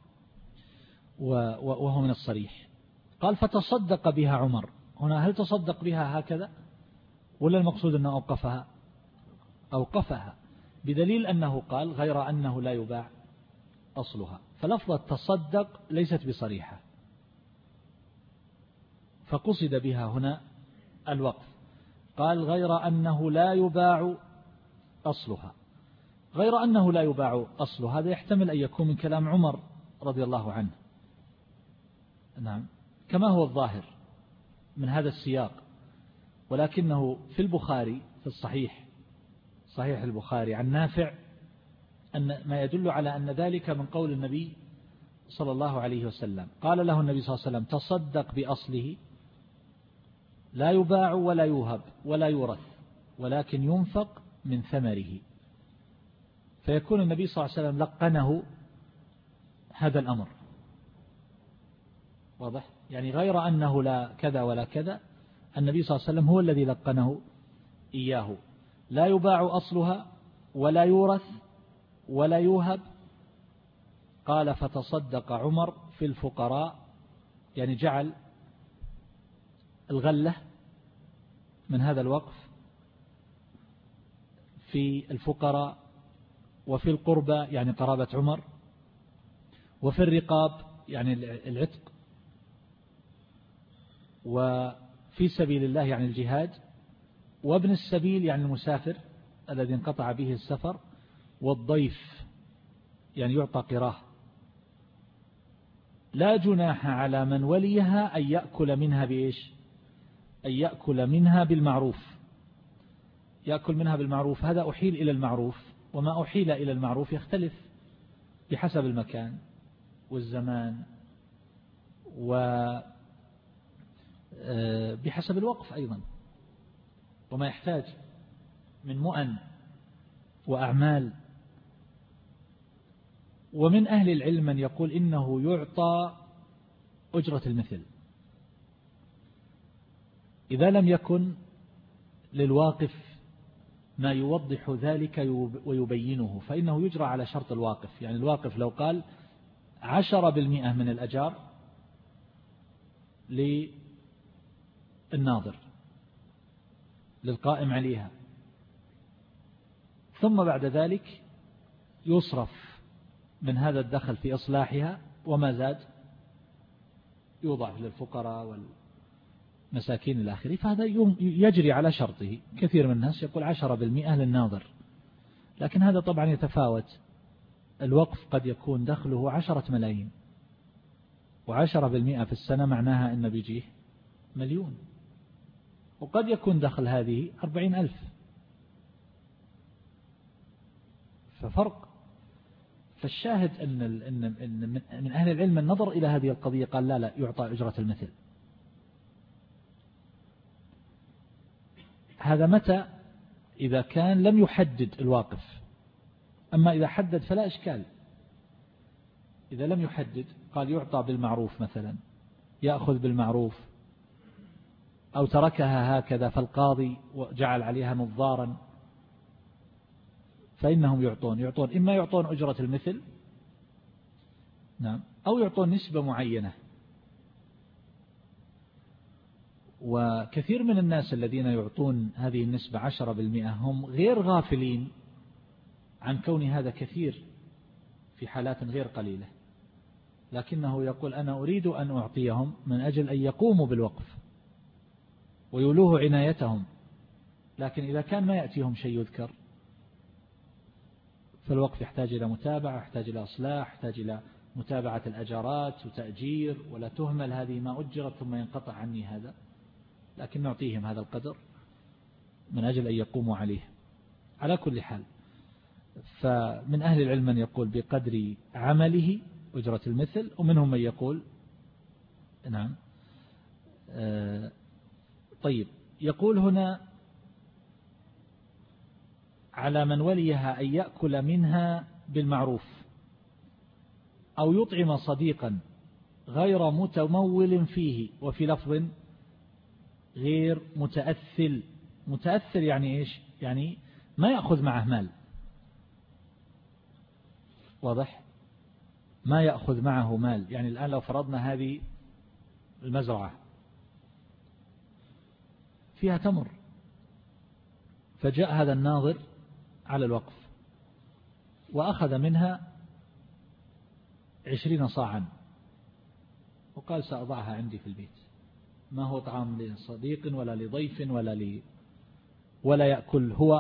وهو من الصريح. قال فتصدق بها عمر. هنا هل تصدق بها هكذا ولا المقصود أنه أوقفها؟ أوقفها بدليل أنه قال غير أنه لا يباع أصلها، فلفظة تصدق ليست بصريحة، فقصد بها هنا الوقف. قال غير أنه لا يباع أصلها. غير أنه لا يباع أصلها هذا يحتمل أن يكون من كلام عمر رضي الله عنه، نعم، كما هو الظاهر من هذا السياق، ولكنه في البخاري في الصحيح صحيح البخاري عن نافع أن ما يدل على أن ذلك من قول النبي صلى الله عليه وسلم. قال له النبي صلى الله عليه وسلم تصدق بأصله لا يباع ولا يوهب ولا يورث ولكن ينفق من ثمره. فيكون النبي صلى الله عليه وسلم لقنه هذا الأمر. واضح؟ يعني غير أنه لا كذا ولا كذا، النبي صلى الله عليه وسلم هو الذي لقنه إياه. لا يباع أصلها ولا يورث ولا يوهب. قال فتصدق عمر في الفقراء، يعني جعل الغلة من هذا الوقف في الفقراء وفي القربى يعني قرابة عمر، وفي الرقاب يعني العتق، وفي سبيل الله يعني الجهاد، وابن السبيل يعني المسافر الذي انقطع به السفر، والضيف يعني يعطى قراه. لا جناح على من وليها أن يأكل منها بإيش؟ أن يأكل منها بالمعروف. يأكل منها بالمعروف هذا أحيل إلى المعروف، وما أحيل إلى المعروف يختلف بحسب المكان والزمان وبحسب الوقف أيضا، وما يحتاج من مؤن وأعمال. ومن أهل العلم من يقول إنه يعطى أجرة المثل إذا لم يكن للواقف ما يوضح ذلك ويبينه، فإنه يجرى على شرط الواقف. يعني الواقف لو قال عشرة بالمئة من الأجار للناظر للقائم عليها، ثم بعد ذلك يصرف من هذا الدخل في إصلاحها، وما زاد يوضع للفقراء والمساكين الآخرين، فهذا يجري على شرطه. كثير من الناس يقول عشرة بالمئة للناظر، لكن هذا طبعا يتفاوت. الوقف قد يكون دخله عشرة ملايين، وعشرة بالمئة في السنة معناها أن بيجيه مليون، وقد يكون دخل هذه أربعين ألف، ففرق. فالشاهد أن أن من أهل العلم النظر إلى هذه القضية قال لا لا يعطى أجرة المثل. هذا متى إذا كان لم يحدد الواقف. أما إذا حدد فلا إشكال. إذا لم يحدد قال يعطى بالمعروف مثلا، يأخذ بالمعروف، أو تركها هكذا فالقاضي جعل عليها نظارا، فإنهم يعطون يعطون إما يعطون أجرة المثل، نعم، أو يعطون نسبة معينة. وكثير من الناس الذين يعطون هذه النسبة عشرة بالمئة هم غير غافلين عن كون هذا كثير في حالات غير قليلة، لكنه يقول أنا أريد أن أعطيهم من أجل أن يقوموا بالوقف ويولوه عنايتهم. لكن إذا كان ما يأتيهم شيء يذكر، فالوقف يحتاج إلى متابعة، يحتاج إلى إصلاح، يحتاج إلى متابعة الأجارات وتأجير، ولا تهمل هذه ما أجرت ثم ينقطع عني هذا، لكن نعطيهم هذا القدر من أجل أن يقوموا عليه. على كل حال، فمن أهل العلم من يقول بقدر عمله أجرة المثل، ومنهم من يقول نعم. آه طيب، يقول هنا على من وليها أن يأكل منها بالمعروف أو يطعم صديقا غير متمول فيه، وفي لفظ غير متأثل. متأثل يعني إيش؟ يعني ما يأخذ معه مال، واضح؟ ما يأخذ معه مال. يعني الآن لو فرضنا هذه المزرعة فيها تمر، فجاء هذا الناظر على الوقف وأخذ منها عشرين صاعا وقال سأضعها عندي في البيت، ما هو طعام لصديق ولا لضيف ولا لي ولا يأكل هو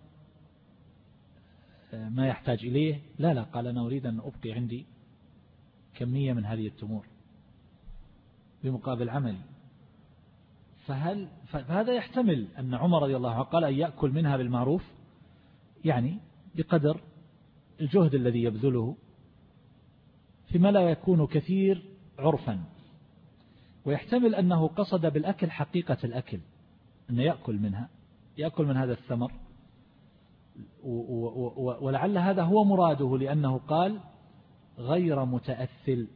ما يحتاج إليه، لا لا، قال أنا أريد أن أبقي عندي كمية من هذه التمور بمقابل عملي. فهل فهذا يحتمل أن عمر رضي الله عنه قال أن يأكل منها بالمعروف، يعني بقدر الجهد الذي يبذله فيما لا يكون كثير عرفا. ويحتمل أنه قصد بالأكل حقيقة الأكل، أن يأكل منها، يأكل من هذا الثمر، ولعل هذا هو مراده، لأنه قال غير متأثل،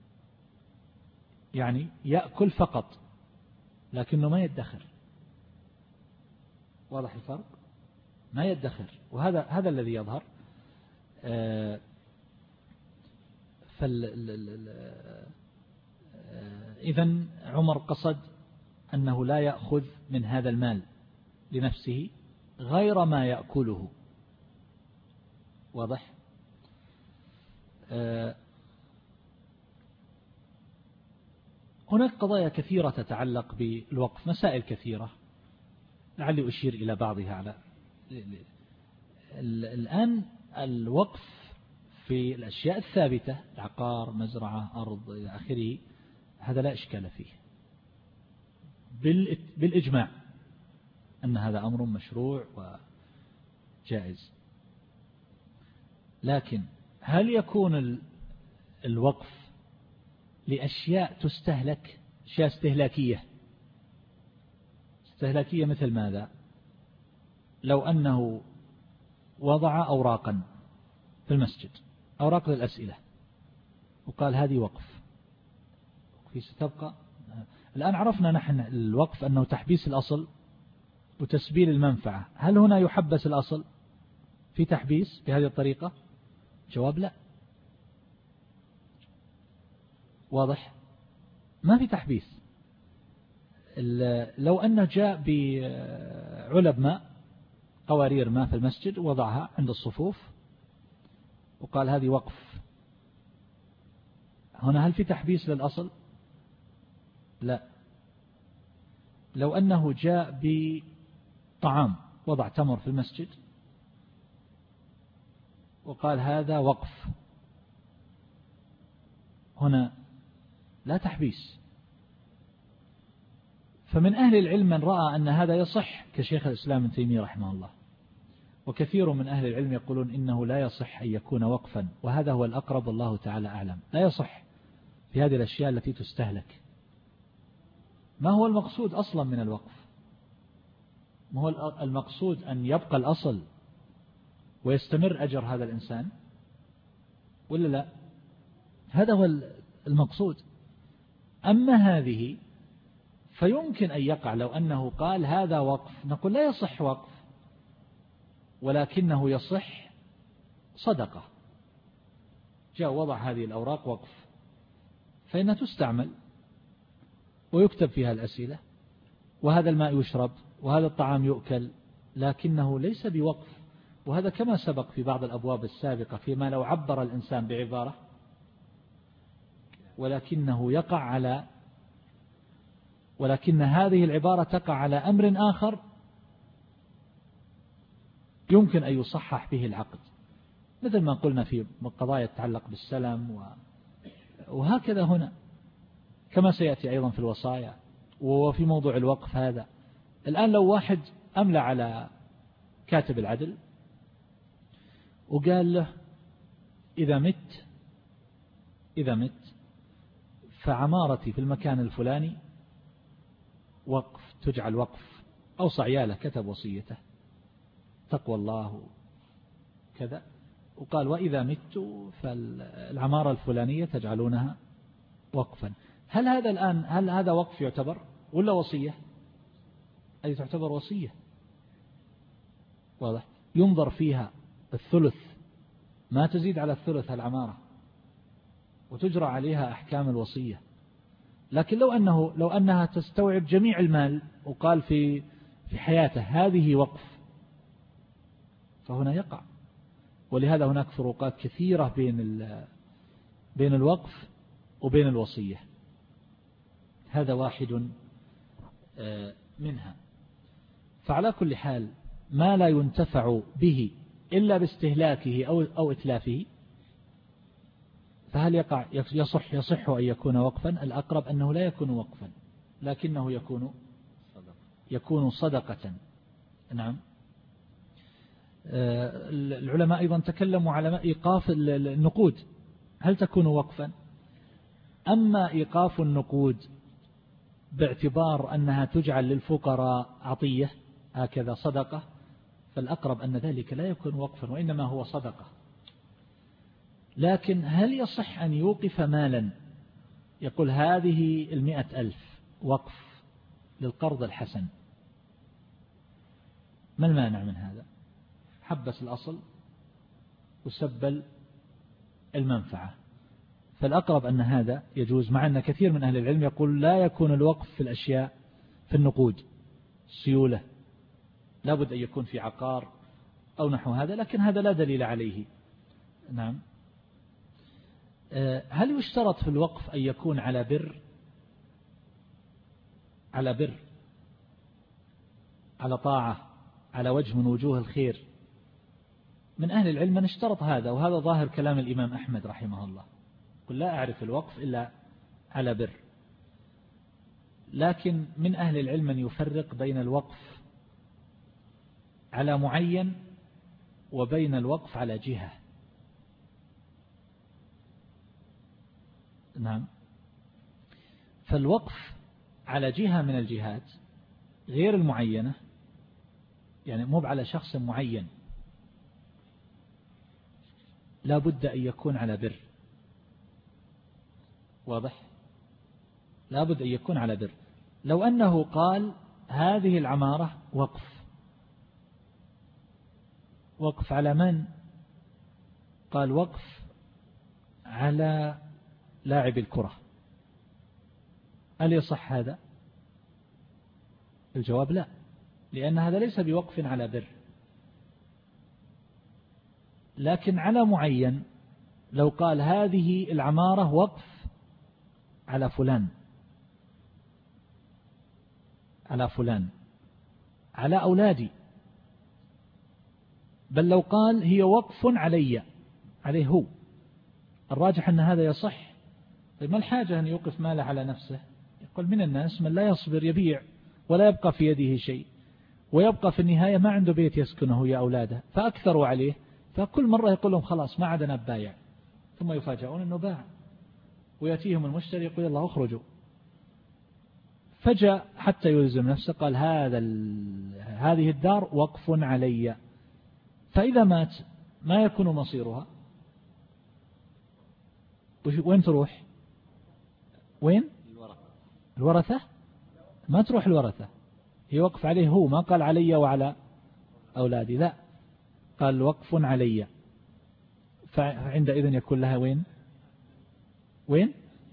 يعني يأكل فقط لكنه ما يدخر. واضح الفرق؟ ما يدخر، وهذا هذا الذي يظهر. إذن عمر قصد أنه لا يأخذ من هذا المال لنفسه غير ما يأكله. واضح؟ هناك قضايا كثيرة تتعلق بالوقف، مسائل كثيرة، لعلي أشير إلى بعضها. على الآن الوقف في الأشياء الثابتة، عقار، مزرعة، أرض إلى آخره، هذا لا إشكال فيه بالإجماع أن هذا أمر مشروع وجائز. لكن هل يكون الوقف لأشياء تستهلك، أشياء استهلاكية استهلاكية مثل ماذا؟ لو أنه وضع أوراقا في المسجد، أوراق للأسئلة، وقال هذه وقف في ستبقى. الآن عرفنا نحن الوقف أنه تحبيس الأصل وتسبيل المنفعة. هل هنا يحبس الأصل في تحبيس بهذه الطريقة؟ جواب لا. واضح؟ ما في تحبيس. لو أنه جاء بعلب ماء، قوارير ماء في المسجد، وضعها عند الصفوف وقال هذه وقف، هنا هل في تحبيس للأصل؟ لا. لو أنه جاء بطعام، وضع تمر في المسجد وقال هذا وقف، هنا لا تحبيس. فمن أهل العلم من رأى أن هذا يصح كشيخ الإسلام ابن تيمية رحمه الله، وكثير من أهل العلم يقولون إنه لا يصح أن يكون وقفا، وهذا هو الأقرب والله تعالى أعلم. لا يصح في هذه الأشياء التي تستهلك. ما هو المقصود أصلا من الوقف؟ ما هو المقصود أن يبقى الأصل ويستمر أجر هذا الإنسان ولا لا؟ هذا هو المقصود. أما هذه فيمكن أن يقع لو أنه قال هذا وقف، نقول لا يصح وقف، ولكنه يصح صدقة. جاء وضع هذه الأوراق وقف، فإنها تستعمل ويكتب فيها الأسئلة، وهذا الماء يشرب، وهذا الطعام يؤكل، لكنه ليس بوقف. وهذا كما سبق في بعض الأبواب السابقة فيما لو عبر الإنسان بعبارة ولكنه يقع على ولكن هذه العبارة تقع على أمر آخر يمكن أن يصحح به العقد، مثل ما قلنا في قضايا تتعلق بالسلم، وهكذا هنا كما سيأتي أيضا في الوصايا وفي موضوع الوقف. هذا الآن لو واحد أملى على كاتب العدل وقال له إذا مت إذا مت فعمارتي في المكان الفلاني وقف، تجعل وقف، أوصى عياله، كتب وصيته تقوى الله كذا، وقال وإذا مت فالعمارة الفلانية تجعلونها وقفا. هل هذا الآن هل هذا وقف يعتبر ولا وصية؟ أي تعتبر وصية. واضح؟ ينظر فيها الثلث، ما تزيد على الثلث العمارة، وتجرى عليها أحكام الوصية. لكن لو أنه لو أنها تستوعب جميع المال وقال في في حياته هذه وقف، فهنا يقع. ولهذا هناك فروقات كثيرة بين بين الوقف وبين الوصية. هذا واحد منها. فعلى كل حال ما لا ينتفع به إلا باستهلاكه أو أو إتلافه، فهل يقع يصح يصح أن يكون وقفا؟ الأقرب أنه لا يكون وقفا، لكنه يكون يكون صدقة. نعم. العلماء أيضا تكلموا على إيقاف النقود، هل تكون وقفا؟ أما إيقاف النقود باعتبار أنها تجعل للفقراء عطية هكذا صدقة، فالأقرب أن ذلك لا يكون وقفا وإنما هو صدقة. لكن هل يصح أن يوقف مالا، يقول هذه المئة ألف وقف للقرض الحسن؟ ما المانع من هذا؟ حبس الأصل وسبل المنفعة. فالأقرب أن هذا يجوز، مع أن كثير من أهل العلم يقول لا يكون الوقف في الأشياء في النقود، السيولة لابد أن يكون في عقار أو نحو هذا، لكن هذا لا دليل عليه. نعم. هل يشترط في الوقف أن يكون على بر على بر على طاعة، على وجه من وجوه الخير؟ من أهل العلم من اشترط هذا، وهذا ظاهر كلام الإمام أحمد رحمه الله، قل لا أعرف الوقف إلا على بر. لكن من أهل العلم من يفرق بين الوقف على معين وبين الوقف على جهة. نعم. فالوقف على جهة من الجهات غير المعينة، يعني مو على شخص معين، لا بد أن يكون على بر. واضح؟ لا بد أن يكون على بر. لو أنه قال هذه العمارة وقف، وقف على من؟ قال وقف على لاعب الكرة، هل يصح هذا؟ الجواب لا، لأن هذا ليس بوقف على بر. لكن على معين، لو قال هذه العمارة وقف على فلان على فلان على أولادي، بل لو قال هي وقف علي عليه هو، الراجح أن هذا يصح. ما الحاجة أن يوقف ماله على نفسه؟ يقول من الناس من لا يصبر يبيع ولا يبقى في يده شيء، ويبقى في النهاية ما عنده بيت يسكنه يا أولاده، فأكثروا عليه، فكل مرة يقول لهم خلاص ما عدنا ببايع، ثم يفاجئون أنه باع، ويأتيهم المشتري يقول الله أخرجوا. فجاء حتى يلزم نفسه قال هذا هذه الدار وقف علي، فإذا مات ما يكون مصيرها؟ وين تروح؟ وين؟ الورثة؟ ما تروح الورثة، هي وقف عليه هو، ما قال علي وعلى أولادي، لا، قال وقف علي، فعندئذ يكون لها وين؟ وين؟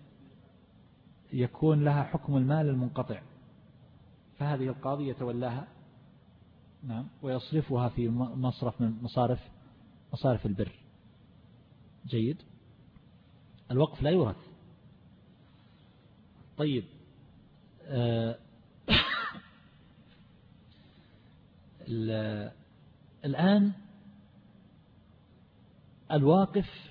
يكون لها حكم المال المنقطع، فهذه القاضي يتولاها، نعم، ويصرفها في مصرف من مصارف مصارف البر. جيد. الوقف لا يورث. طيب، آه الآن الواقف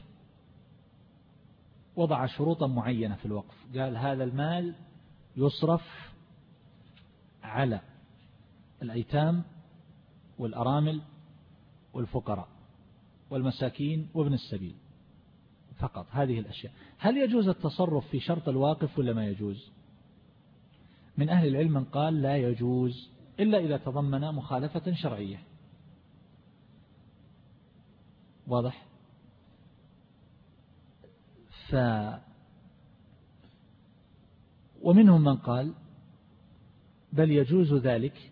وضع شروطا معينة في الوقف، قال هذا المال يصرف على الأيتام والأرامل والفقراء والمساكين وابن السبيل فقط، هذه الأشياء. هل يجوز التصرف في شرط الواقف ولا ما يجوز؟ من أهل العلم من قال لا يجوز إلا إذا تضمن مخالفة شرعية. واضح؟ ف ومنهم من قال بل يجوز ذلك،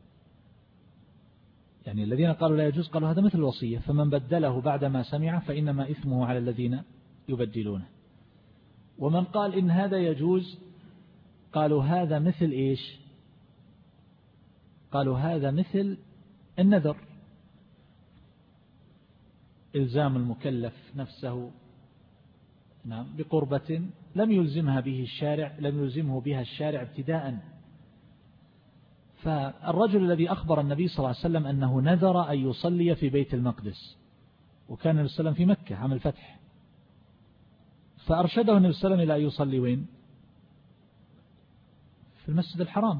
يعني الذين قالوا لا يجوز قالوا هذا مثل الوصية، فمن بدله بعدما سمع فإنما إثمه على الذين يبدلونه. ومن قال إن هذا يجوز قالوا هذا مثل إيش؟ قالوا هذا مثل النذر، إلزام المكلف نفسه، نعم، بقربة لم يلزمها به الشارع، لم يلزمه بها الشارع ابتداء. فالرجل الذي أخبر النبي صلى الله عليه وسلم أنه نذر أن يصلي في بيت المقدس، وكان النبي صلى الله عليه وسلم في مكة عام الفتح، فأرشده النبي صلى الله عليه وسلم إلى أن يصلي وين؟ في المسجد الحرام.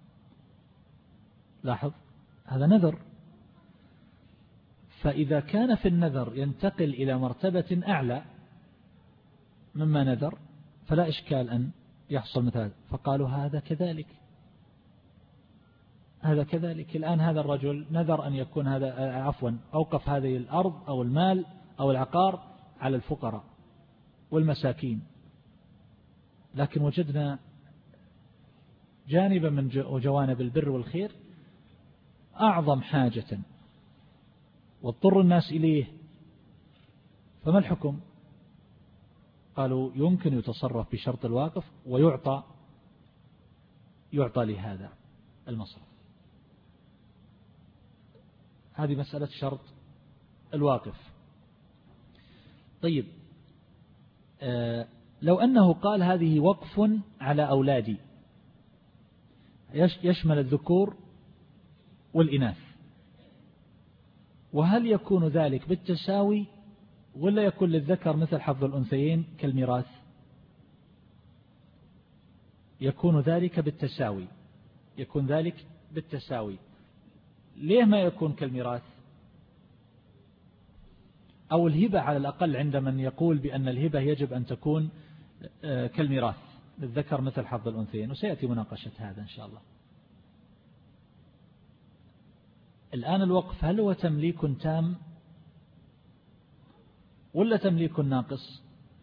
لاحظ، هذا نذر، فإذا كان في النذر ينتقل إلى مرتبة أعلى مما نذر فلا إشكال أن يحصل مثل هذا. فقالوا هذا كذلك، هذا كذلك. الآن هذا الرجل نذر أن يكون هذا، عفوا، أوقف هذه الأرض أو المال أو العقار على الفقراء والمساكين، لكن وجدنا جانبا من جوانب البر والخير أعظم حاجة واضطر الناس إليه، فما الحكم؟ قالوا يمكن يتصرف بشرط الواقف ويعطى يعطى لهذا المصرف. هذه مسألة شرط الواقف. طيب، آه لو أنه قال هذه وقف على أولادي، يشمل الذكور والإناث، وهل يكون ذلك بالتساوي ولا يكون للذكر مثل حظ الأنثيين كالميراث؟ يكون ذلك بالتساوي، يكون ذلك بالتساوي. ليه ما يكون كالميراث أو الهبة؟ على الأقل عند من يقول بأن الهبة يجب أن تكون كالميراث، للذكر مثل حظ الأنثيين، وسيأتي مناقشة هذا إن شاء الله. الآن الوقف هل هو تمليك تام ولا تمليك ناقص؟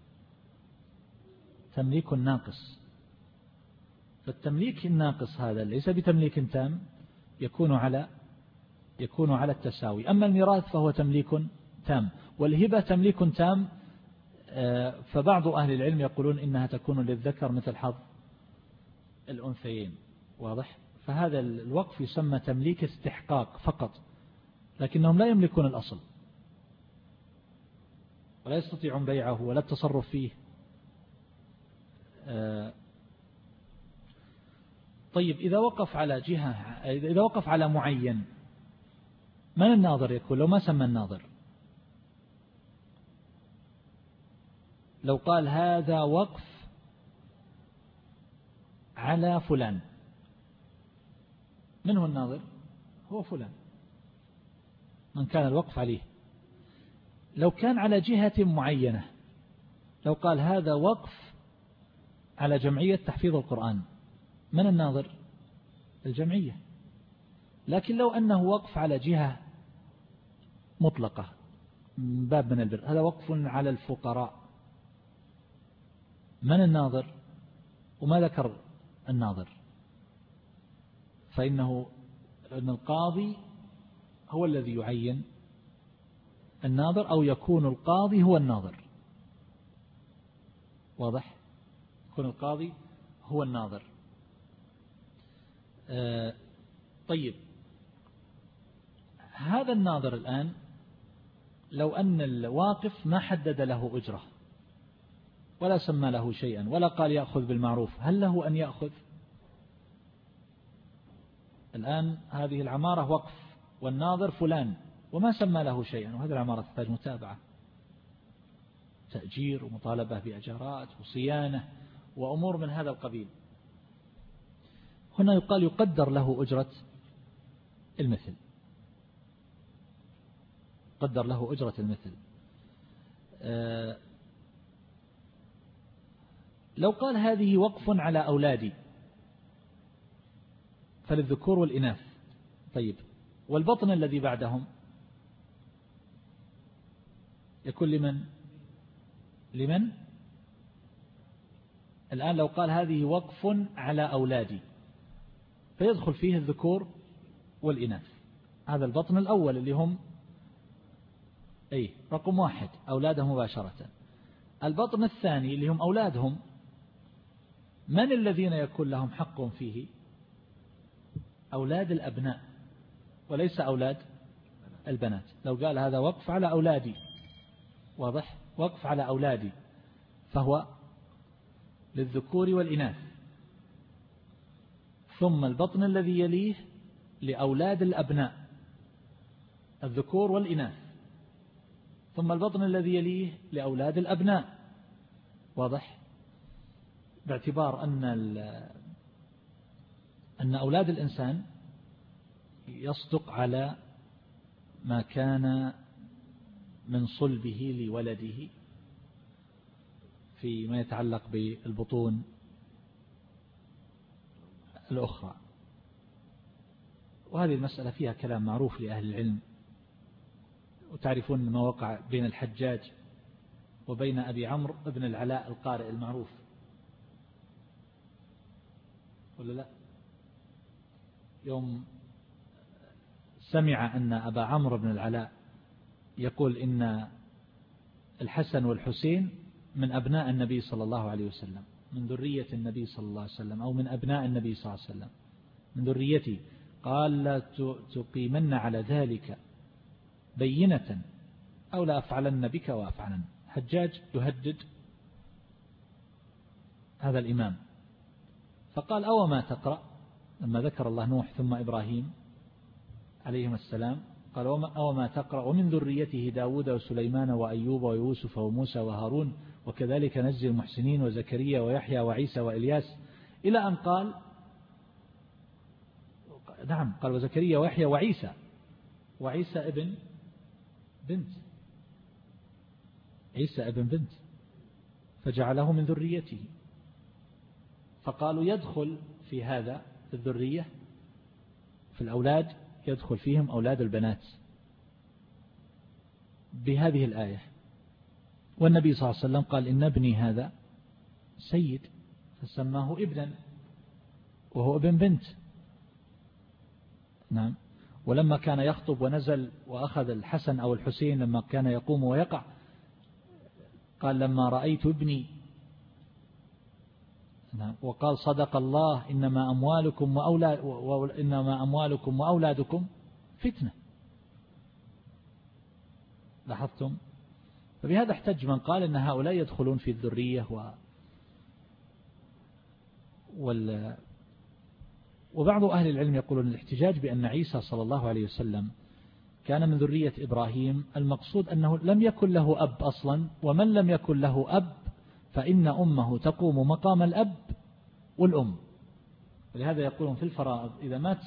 تمليك ناقص. فالتمليك الناقص هذا ليس بتمليك تام، يكون على يكون على التساوي. أما الميراث فهو تمليك تام، والهبة تمليك تام، فبعض أهل العلم يقولون إنها تكون للذكر مثل حظ الأنثيين. واضح؟ فهذا الوقف يسمى تمليك استحقاق فقط، لكنهم لا يملكون الأصل ولا يستطيعون بيعه ولا التصرف فيه. طيب، إذا وقف على جهة، إذا وقف على معين، من الناظر يكون لو ما سمى الناظر؟ لو قال هذا وقف على فلان، من هو الناظر؟ هو فلان من كان الوقف عليه. لو كان على جهة معينة، لو قال هذا وقف على جمعية تحفيظ القرآن، من الناظر؟ الجمعية. لكن لو أنه وقف على جهة مطلقة من باب من البر، هذا وقف على الفقراء، من الناظر؟ وما ذكر الناظر، فإنه أن القاضي هو الذي يعين الناظر، أو يكون القاضي هو الناظر. واضح؟ يكون القاضي هو الناظر. آه طيب، هذا الناظر الآن لو أن الواقف ما حدد له أجرة ولا سمى له شيئا ولا قال يأخذ بالمعروف، هل له أن يأخذ؟ الآن هذه العمارة وقف والناظر فلان وما سمى له شيئا، وهذه العمارة تحتاج متابعة، تأجير ومطالبة بأجارات وصيانة وأمور من هذا القبيل. هنا يقال يقدر له أجرة المثل، قدر له أجرة المثل. أه لو قال هذه وقف على أولادي فللذكور والإناث. طيب، والبطن الذي بعدهم يكون لمن؟ لمن؟ الآن لو قال هذه وقف على أولادي فيدخل فيه الذكور والإناث. هذا البطن الأول اللي هم أي رقم واحد أولادهم مباشرة. البطن الثاني اللي هم أولادهم، من الذين يكون لهم حق فيه؟ أولاد الأبناء وليس أولاد البنات. لو قال هذا وقف على أولادي، واضح؟ وقف على أولادي فهو للذكور والإناث، ثم البطن الذي يليه لأولاد الأبناء الذكور والإناث، ثم البطن الذي يليه لأولاد الأبناء. واضح؟ باعتبار أن أن أولاد الإنسان يصدق على ما كان من صلبه لولده فيما يتعلق بالبطون الأخرى. وهذه المسألة فيها كلام معروف لأهل العلم، وتعرفون ما وقع بين الحجاج وبين أبي عمرو بن العلاء القارئ المعروف، ولا لا؟ يوم سمع أن أبا عمرو بن العلاء يقول إن الحسن والحسين من أبناء النبي صلى الله عليه وسلم، من ذرية النبي صلى الله عليه وسلم، أو من أبناء النبي صلى الله عليه وسلم، من ذريتي، قال لا تقيمن على ذلك بينة أو لا أفعلن بك وأفعلن. حجاج يهدد هذا الإمام، فقال أو ما تقرأ لما ذكر الله نوح ثم إبراهيم عليهم السلام، قال أو ما تقرأ ومن ذريته داود وسليمان وأيوب ويوسف وموسى وهارون وكذلك نجزي المحسنين وزكريا ويحيى وعيسى وإلياس، إلى أن قال نعم قال وزكريا ويحيى وعيسى، وعيسى ابن بنت، عيسى ابن بنت، فجعله من ذريته. فقالوا يدخل في هذا في الذرية في الأولاد يدخل فيهم أولاد البنات بهذه الآية. والنبي صلى الله عليه وسلم قال إن ابني هذا سيد، فسماه ابنا وهو ابن بنت. نعم. ولما كان يخطب ونزل وأخذ الحسن أو الحسين لما كان يقوم ويقع، قال لما رأيت ابني، نعم، وقال صدق الله إنما أموالكم وأولاد إنما أموالكم وأولادكم فتنة. لاحظتم؟ فبهذا احتج من قال إن هؤلاء يدخلون في الذرية و وال وبعض أهل العلم يقولون الاحتجاج بأن عيسى صلى الله عليه وسلم كان من ذرية إبراهيم، المقصود أنه لم يكن له أب أصلا، ومن لم يكن له أب فإن أمه تقوم مقام الأب والأم. ولهذا يقولون في الفرائض إذا مات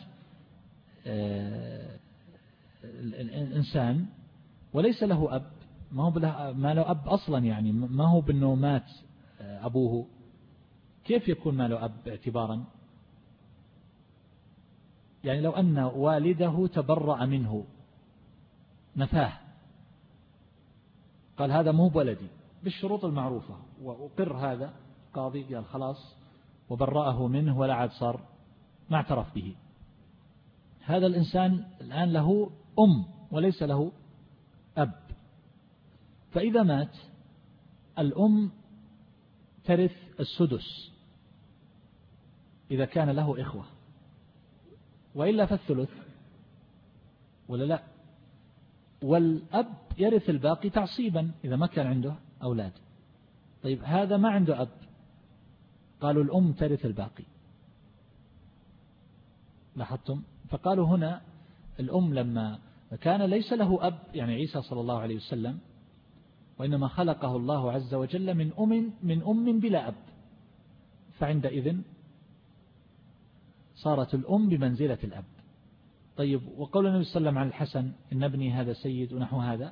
الإنسان وليس له أب، ما هو ما له أب أصلا، يعني ما هو بأنه مات أبوه، كيف يكون ما له أب اعتبارا؟ يعني لو أن والده تبرأ منه نفاه، قال هذا مو بولدي بالشروط المعروفة وأقر هذا، قاضي قال خلاص وبرأه منه ولا عاد صار ما اعترف به، هذا الإنسان الآن له أم وليس له أب، فإذا مات الأم ترث السدس إذا كان له إخوة، وإلا فالثلث ولا لا، والأب يرث الباقي تعصيبا إذا ما كان عنده أولاد. طيب هذا ما عنده أب، قالوا الأم ترث الباقي، لاحظتم؟ فقالوا هنا الأم لما كان ليس له أب، يعني عيسى صلى الله عليه وسلم، وإنما خلقه الله عز وجل من أم من أم بلا أب، فعندئذ صارت الأم بمنزلة الأب. طيب وقول النبي صلى الله عليه وسلم عن الحسن إن ابني هذا سيد ونحو هذا،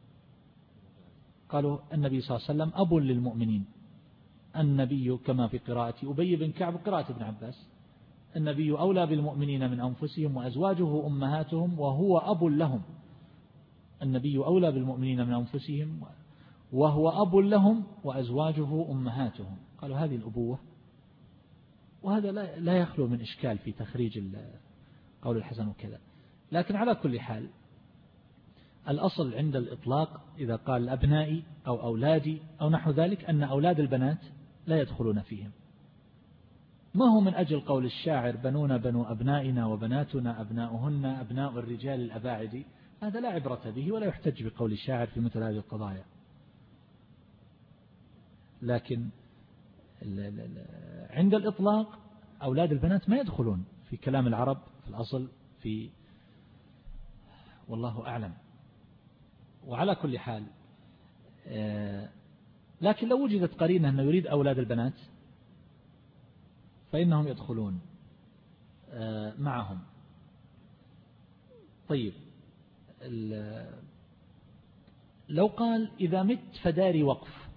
قالوا النبي صلى الله عليه وسلم أب للمؤمنين، النبي كما في قراءة أبي بن كعب قراءة ابن عباس، النبي أولى بالمؤمنين من أنفسهم وأزواجه أمهاتهم وهو أب لهم، النبي أولى بالمؤمنين من أنفسهم وهو أب لهم وأزواجه أمهاتهم. قالوا هذه الأبوة، وهذا لا يخلو من إشكال في تخريج قول الحسن وكذا. لكن على كل حال الأصل عند الإطلاق إذا قال أبنائي أو أولادي أو نحو ذلك أن أولاد البنات لا يدخلون فيهم، ما هو من أجل قول الشاعر بنون بنو أبنائنا وبناتنا أبناؤهن أبناء الرجال الأباعد، هذا لا عبرة به ولا يحتج بقول الشاعر في مثل هذه القضايا. لكن عند الإطلاق أولاد البنات ما يدخلون في كلام العرب في الأصل في والله أعلم. وعلى كل حال لكن لو وجدت قرينة أنه يريد أولاد البنات فإنهم يدخلون معهم. طيب لو قال إذا مت فداري وقف،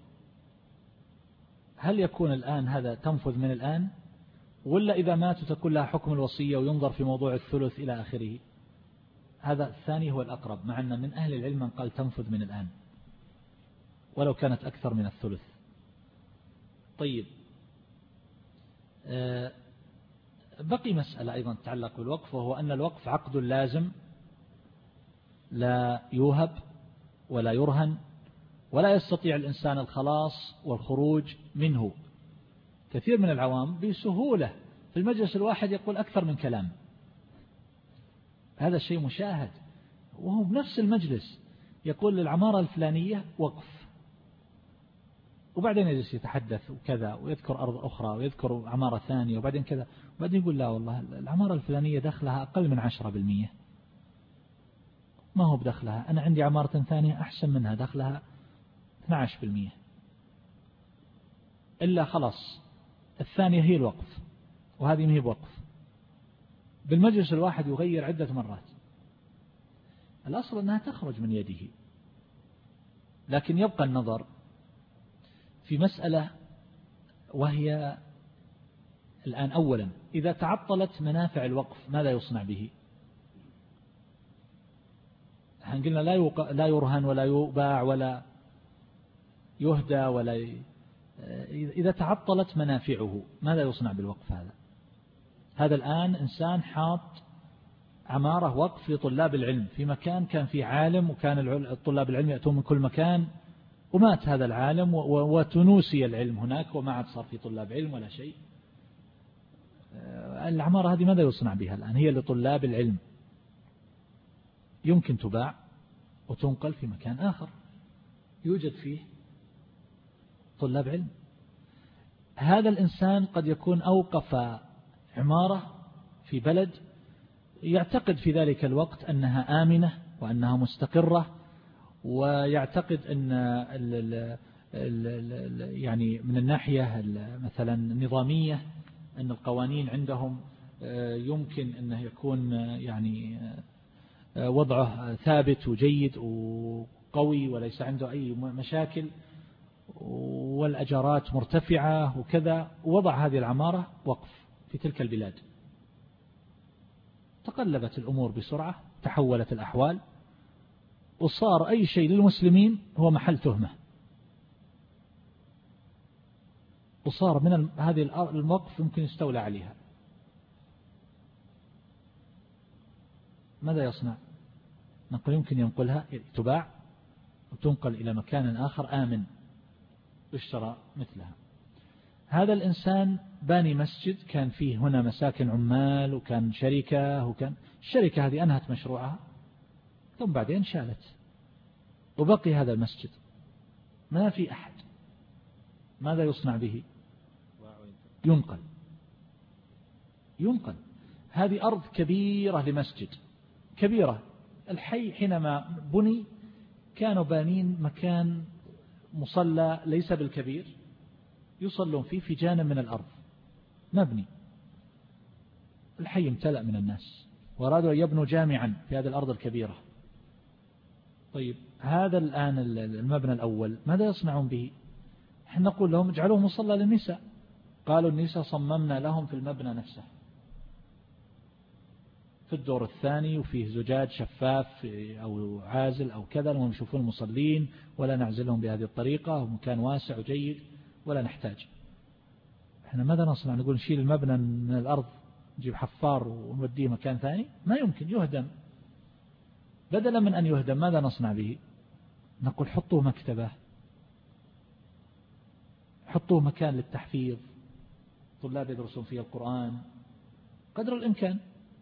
هل يكون الآن هذا تنفذ من الآن، ولا إذا ماتوا تكون لها حكم الوصية وينظر في موضوع الثلث إلى آخره؟ هذا الثاني هو الأقرب، مع أن من أهل العلم من قال تنفذ من الآن ولو كانت أكثر من الثلث. طيب بقي مسألة أيضا تتعلق بالوقف، وهو أن الوقف عقد لازم لا يوهب ولا يرهن، ولا يستطيع الإنسان الخلاص والخروج منه. كثير من العوام بسهولة في المجلس الواحد يقول أكثر من كلام، هذا الشيء مشاهد، وهو بنفس المجلس يقول للعمارة الفلانية وقف، وبعدين يجلس يتحدث وكذا ويذكر أرض أخرى ويذكر عمارة ثانية وبعدين كذا، وبعدين يقول لا والله العمارة الفلانية دخلها أقل من عشرة بالمية، ما هو بدخلها، أنا عندي عمارة ثانية أحسن منها دخلها اثني عشر بالمية، إلا خلاص الثانية هي الوقف وهذه ما هي بوقف. بالمجلس الواحد يغير عدة مرات، الأصل أنها تخرج من يده. لكن يبقى النظر في مسألة، وهي الآن أولا إذا تعطلت منافع الوقف ماذا يصنع به؟ قلنا لا لا يرهن ولا يباع ولا يهدى ولا ي... إذا تعطلت منافعه ماذا يصنع بالوقف هذا؟ هذا الآن إنسان حاط عمارة وقف لطلاب العلم في مكان كان فيه عالم، وكان الطلاب العلم يأتون من كل مكان، ومات هذا العالم وتنوسي العلم هناك وما عاد صار في طلاب علم ولا شيء. العمارة هذه ماذا يصنع بها الآن؟ هي لطلاب العلم، يمكن تباع وتنقل في مكان آخر يوجد فيه طلاب علم. هذا الإنسان قد يكون أوقف عمارة في بلد يعتقد في ذلك الوقت أنها آمنة وأنها مستقرة، ويعتقد أن ال ال ال يعني من الناحية مثلا النظامية أن القوانين عندهم يمكن أنه يكون يعني وضعه ثابت وجيد وقوي وليس عنده أي مشاكل، والأجارات مرتفعة وكذا، ووضع هذه العمارة وقف في تلك البلاد. تقلبت الأمور بسرعة، تحولت الأحوال، وصار أي شيء للمسلمين هو محل تهمة، وصار من هذه الموقف يمكن يستولى عليها. ماذا يصنع؟ نقول يمكن ينقلها، تباع وتنقل إلى مكان آخر آمن يشترى مثلها. هذا الإنسان باني مسجد كان فيه هنا مساكن عمال وكان شركة، وكان الشركة هذه أنهت مشروعها ثم بعدين شالت وبقي هذا المسجد ما في أحد. ماذا يصنع به؟ ينقل ينقل هذه أرض كبيرة لمسجد كبيرة. الحي حينما بني كانوا بانين مكان مصلى ليس بالكبير يصلون فيه في جانب من الأرض مبني. الحي امتلأ من الناس وأرادوا أن يبنوا جامعا في هذه الأرض الكبيرة. طيب هذا الآن المبنى الأول ماذا يصنعون به؟ نحن نقول لهم اجعلوه مصلى للنساء. قالوا النساء صممنا لهم في المبنى نفسه في الدور الثاني وفيه زجاج شفاف أو عازل أو كذا لهم يشوفون المصلين، ولا نعزلهم بهذه الطريقة، ومكان واسع وجيد ولا نحتاج. احنا ماذا نصنع؟ نقول نشيل المبنى من الأرض نجيب حفار ونوديه مكان ثاني؟ ما يمكن، يهدم. بدلا من أن يهدم ماذا نصنع به؟ نقول حطوه مكتبة، حطوه مكان للتحفيظ، طلاب يدرسون فيه القرآن قدر الإمكان.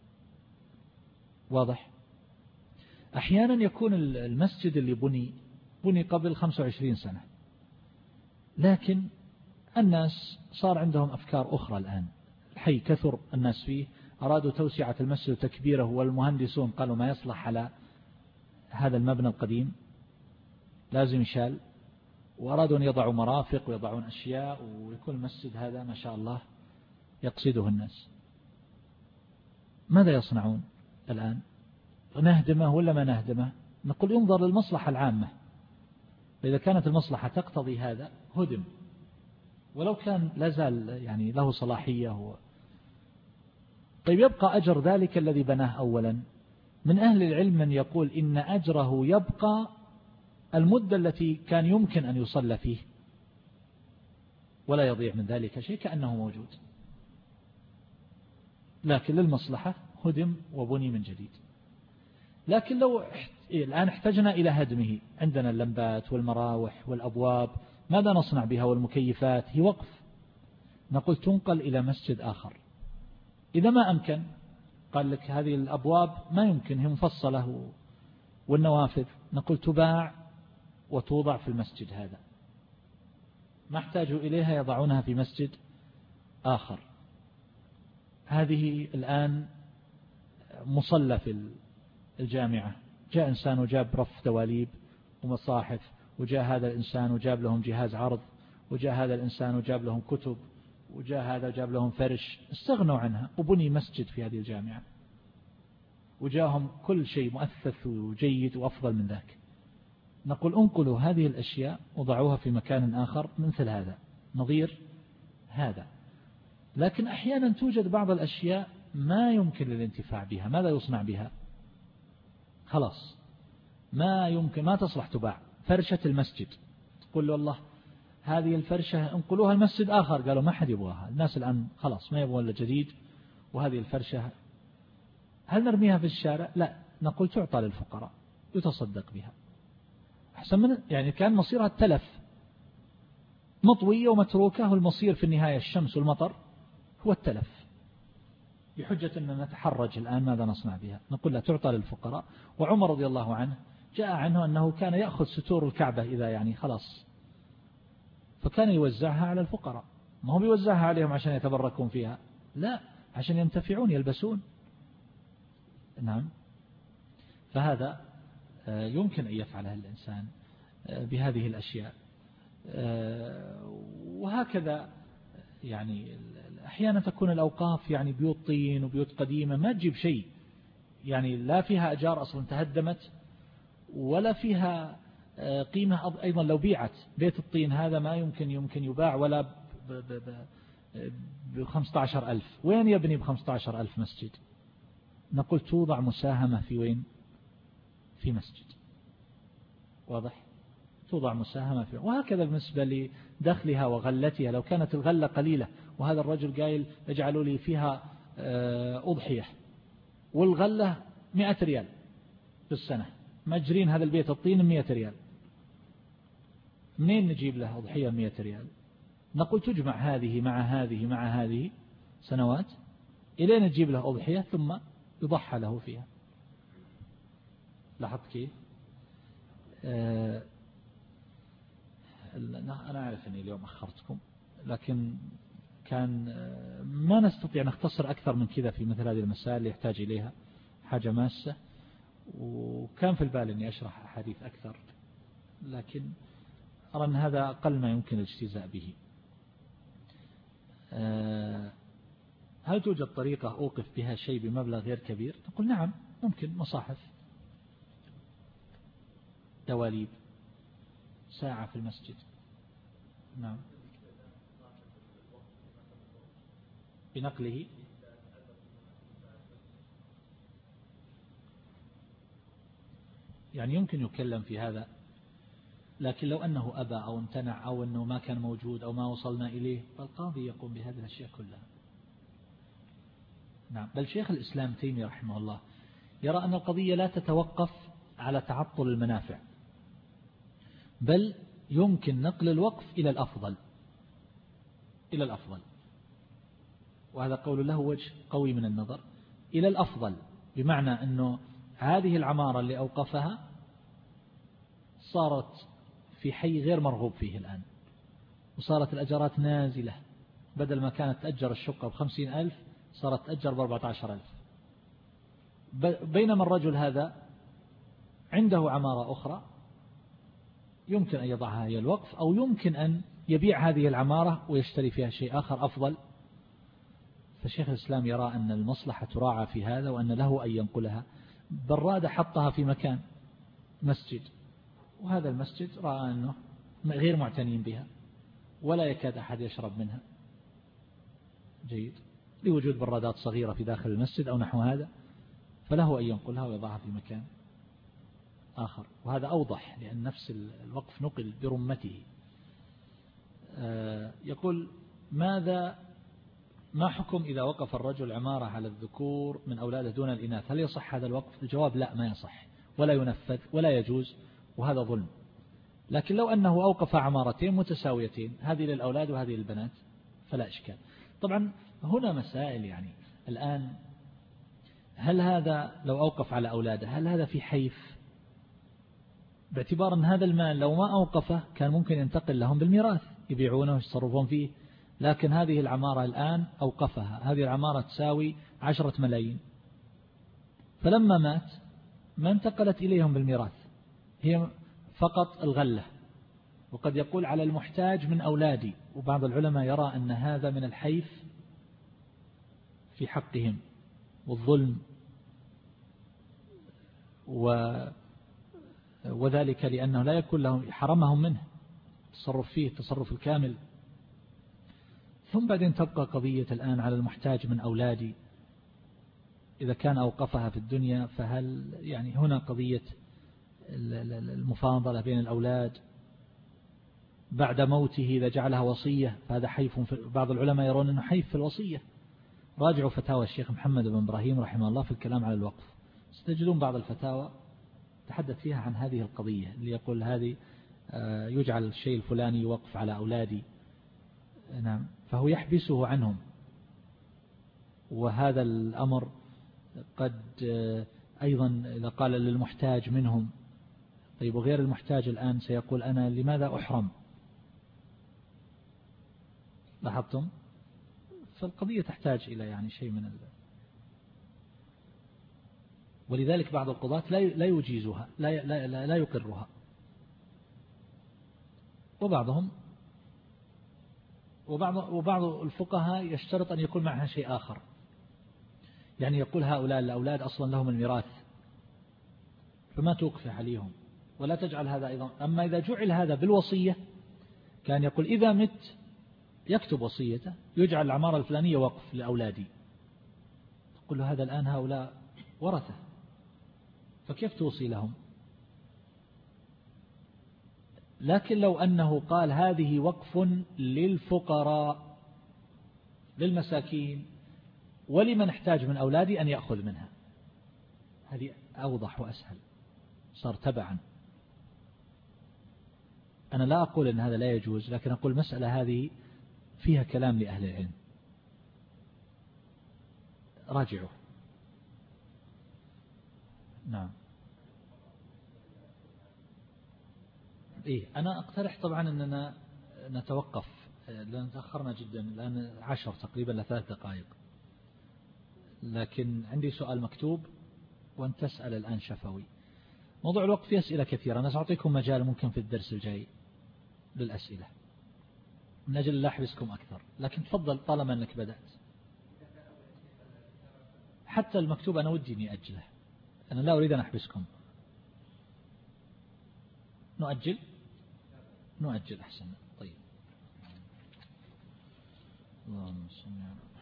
واضح؟ أحيانا يكون المسجد اللي بني بني قبل خمسة وعشرين سنة، لكن الناس صار عندهم أفكار أخرى الآن، الحي كثر الناس فيه، أرادوا توسعة المسجد وتكبيره، والمهندسون قالوا ما يصلح على هذا المبنى القديم لازم يشال، وأرادوا أن يضعوا مرافق ويضعون أشياء ويكون المسجد هذا ما شاء الله يقصده الناس. ماذا يصنعون الآن؟ نهدمه ولا ما نهدمه؟ نقول ينظر للمصلحة العامة، إذا كانت المصلحة تقتضي هذا هدم، ولو كان لازال يعني له صلاحية هو. طيب يبقى أجر ذلك الذي بناه أولا. من أهل العلم من يقول إن أجره يبقى المدة التي كان يمكن أن يصلى فيه ولا يضيع من ذلك شيء كأنه موجود، لكن للمصلحة هدم وبني من جديد. لكن لو الآن احتجنا إلى هدمه، عندنا اللمبات والمراوح والأبواب ماذا نصنع بها؟ والمكيفات هي وقف، نقول تنقل إلى مسجد آخر. إذا ما أمكن قال لك هذه الأبواب ما يمكن هي مفصلة والنوافذ، نقول تباع وتوضع في المسجد هذا، ما احتاجوا إليها يضعونها في مسجد آخر. هذه الآن مصلى في الجامعة، جاء إنسان وجاب رف دواليب ومصاحف، وجاء هذا الإنسان وجاب لهم جهاز عرض، وجاء هذا الإنسان وجاب لهم كتب، وجاء هذا وجاب لهم فرش، استغنوا عنها وبني مسجد في هذه الجامعة، وجاءهم كل شيء مؤثث وجيد وأفضل من ذاك. نقول انقلوا هذه الأشياء وضعوها في مكان آخر مثل هذا نظير هذا. لكن أحيانا توجد بعض الأشياء ما يمكن للانتفاع بها، ماذا يصنع بها؟ خلاص ما يمكن، ما تصلح تباع. فرشة المسجد تقول له والله هذه الفرشة انقلوها المسجد آخر، قالوا ما حد يبغاها، الناس الآن خلاص ما يبغون إلا جديد، وهذه الفرشة هل نرميها في الشارع؟ لا، نقول تعطى للفقراء يتصدق بها أحسن من يعني كان مصيرها التلف، مطوية ومتروكة، والمصير في النهاية الشمس والمطر هو التلف. بحجة أننا نتحرج الآن ماذا نصنع بها؟ نقول لا، تعطى للفقراء. وعمر رضي الله عنه جاء عنه أنه كان يأخذ ستور الكعبة إذا يعني خلاص، فكان يوزعها على الفقراء، ما هو بيوزعها عليهم عشان يتبركون فيها، لا، عشان ينتفعون يلبسون. نعم، فهذا يمكن أن يفعله الإنسان بهذه الأشياء. وهكذا يعني أحيانا تكون الأوقاف يعني بيوت طين وبيوت قديمة ما تجيب شيء، يعني لا فيها أجار أصلا تهدمت ولا فيها قيمة أيضا لو بيعت. بيت الطين هذا ما يمكن يمكن يباع ولا بخمسة عشر ألف، وين يبني بخمسة عشر ألف مسجد؟ نقول توضع مساهمة في وين؟ في مسجد. واضح؟ توضع مساهمة في، وهكذا بالنسبة لدخلها وغلتها. لو كانت الغلة قليلة وهذا الرجل قايل اجعلوا لي فيها أضحية، والغلة مئة ريال في السنة، مجرين هذا البيت الطين مئة ريال، منين نجيب له أضحية مئة ريال؟ نقول تجمع هذه مع هذه مع هذه سنوات إلين نجيب له أضحية ثم يضحى له فيها. لاحظت كيف؟ آه أنا أعرف أني اليوم أخرتكم، لكن كان ما نستطيع نختصر أكثر من كذا في مثل هذه المسائل اللي يحتاج إليها حاجة ماسة، وكان في البال أني أشرح أحاديث أكثر، لكن أرى أن هذا أقل ما يمكن الاجتزاء به. هل توجد طريقة أوقف بها شيء بمبلغ غير كبير؟ نقول نعم ممكن، مصاحف، دواليب، ساعة في المسجد. نعم، بنقله يعني يمكن يكلم في هذا، لكن لو أنه أبى أو امتنع أو أنه ما كان موجود أو ما وصلنا إليه فالقاضي يقوم بهذه الأشياء كلها. نعم، بل شيخ الإسلام تيمية رحمه الله يرى أن القضية لا تتوقف على تعطل المنافع، بل يمكن نقل الوقف إلى الأفضل إلى الأفضل وهذا قول له وجه قوي من النظر، إلى الأفضل، بمعنى أنه هذه العمارة اللي أوقفها صارت في حي غير مرغوب فيه الآن، وصارت الأجارات نازلة، بدل ما كانت تأجر الشقة بخمسين ألف صارت تأجر بأربعة عشر ألف، بينما الرجل هذا عنده عمارة أخرى يمكن أن يضعها هي الوقف، أو يمكن أن يبيع هذه العمارة ويشتري فيها شيء آخر أفضل. فشيخ الإسلام يرى أن المصلحة تراعى في هذا، وأن له أن ينقلها. برادة حطها في مكان مسجد، وهذا المسجد رأى أنه غير معتنين بها ولا يكاد أحد يشرب منها، جيد، لوجود برادات صغيرة في داخل المسجد أو نحو هذا، فله أن ينقلها ويضعها في مكان آخر، وهذا أوضح لأن نفس الوقف نقل برمته. يقول ماذا ما حكم إذا وقف الرجل عمارة على الذكور من أولاده دون الإناث، هل يصح هذا الوقف؟ الجواب لا، ما يصح ولا ينفذ ولا يجوز، وهذا ظلم. لكن لو أنه أوقف عمارتين متساويتين، هذه للأولاد وهذه للبنات، فلا إشكال. طبعا هنا مسائل، يعني الآن هل هذا لو أوقف على أولاده هل هذا في حيف، باعتبار أن هذا المال لو ما أوقفه كان ممكن ينتقل لهم بالميراث، يبيعونه ويتصرفون فيه، لكن هذه العمارة الآن أوقفها، هذه العمارة تساوي عشرة ملايين، فلما مات ما انتقلت إليهم بالميراث، هي فقط الغلة. وقد يقول على المحتاج من أولادي، وبعض العلماء يرى أن هذا من الحيف في حقهم والظلم، و وذلك لأنه لا يكون لهم، حرمهم منه التصرف فيه التصرف الكامل. ثم بعدين تبقى قضية الآن على المحتاج من أولادي، إذا كان أوقفها في الدنيا فهل يعني هنا قضية المفاضلة بين الأولاد بعد موته إذا جعلها وصية، فهذا حيف. بعض العلماء يرون أنه حيف في الوصية. راجعوا فتاوى الشيخ محمد بن إبراهيم رحمه الله في الكلام على الوقف، ستجدون بعض الفتاوى تحدث فيها عن هذه القضية، اللي يقول هذه يجعل الشيء الفلاني وقف على أولادي، نعم، فهو يحبسه عنهم، وهذا الأمر قد أيضا إذا قال للمحتاج منهم، طيب وغير المحتاج الآن سيقول أنا لماذا أحرم؟ لاحظتم؟ فالقضية تحتاج إلى يعني شيء من ال... ولذلك بعض القضاة لا يجيزها، لا لا لا يقرها، وبعضهم وبعض وبعض الفقهاء يشترط أن يكون معها شيء آخر، يعني يقول هؤلاء الأولاد أصلا لهم الميراث فما توقف عليهم ولا تجعل هذا أيضا. أما إذا جعل هذا بالوصية كان يقول إذا مت يكتب وصيته يجعل العمارة الفلانية وقف لأولادي، تقول له هذا الآن هؤلاء ورثة، فكيف توصي لهم؟ لكن لو أنه قال هذه وقف للفقراء للمساكين ولمن احتاج من أولادي أن يأخذ منها، هذه أوضح وأسهل، صار تبعا. أنا لا أقول أن هذا لا يجوز، لكن أقول المسألة هذه فيها كلام لأهل العلم، راجعوا. نعم. إيه أنا أقترح طبعا أننا نتوقف لأن تأخرنا جدا، الآن عشر تقريبا لثلاث دقائق، لكن عندي سؤال مكتوب وأن تسأل الآن شفوي. موضوع الوقت فيه أسئلة كثيرة، أنا سأعطيكم مجال ممكن في الدرس الجاي للأسئلة من أجل لا أحبسكم أكثر، لكن تفضل طالما أنك بدأت. حتى المكتوب أنا ودي أني أجله، أنا لا أريد أن أحبسكم. نؤجل نؤجل أحسن. طيب اللهم صل على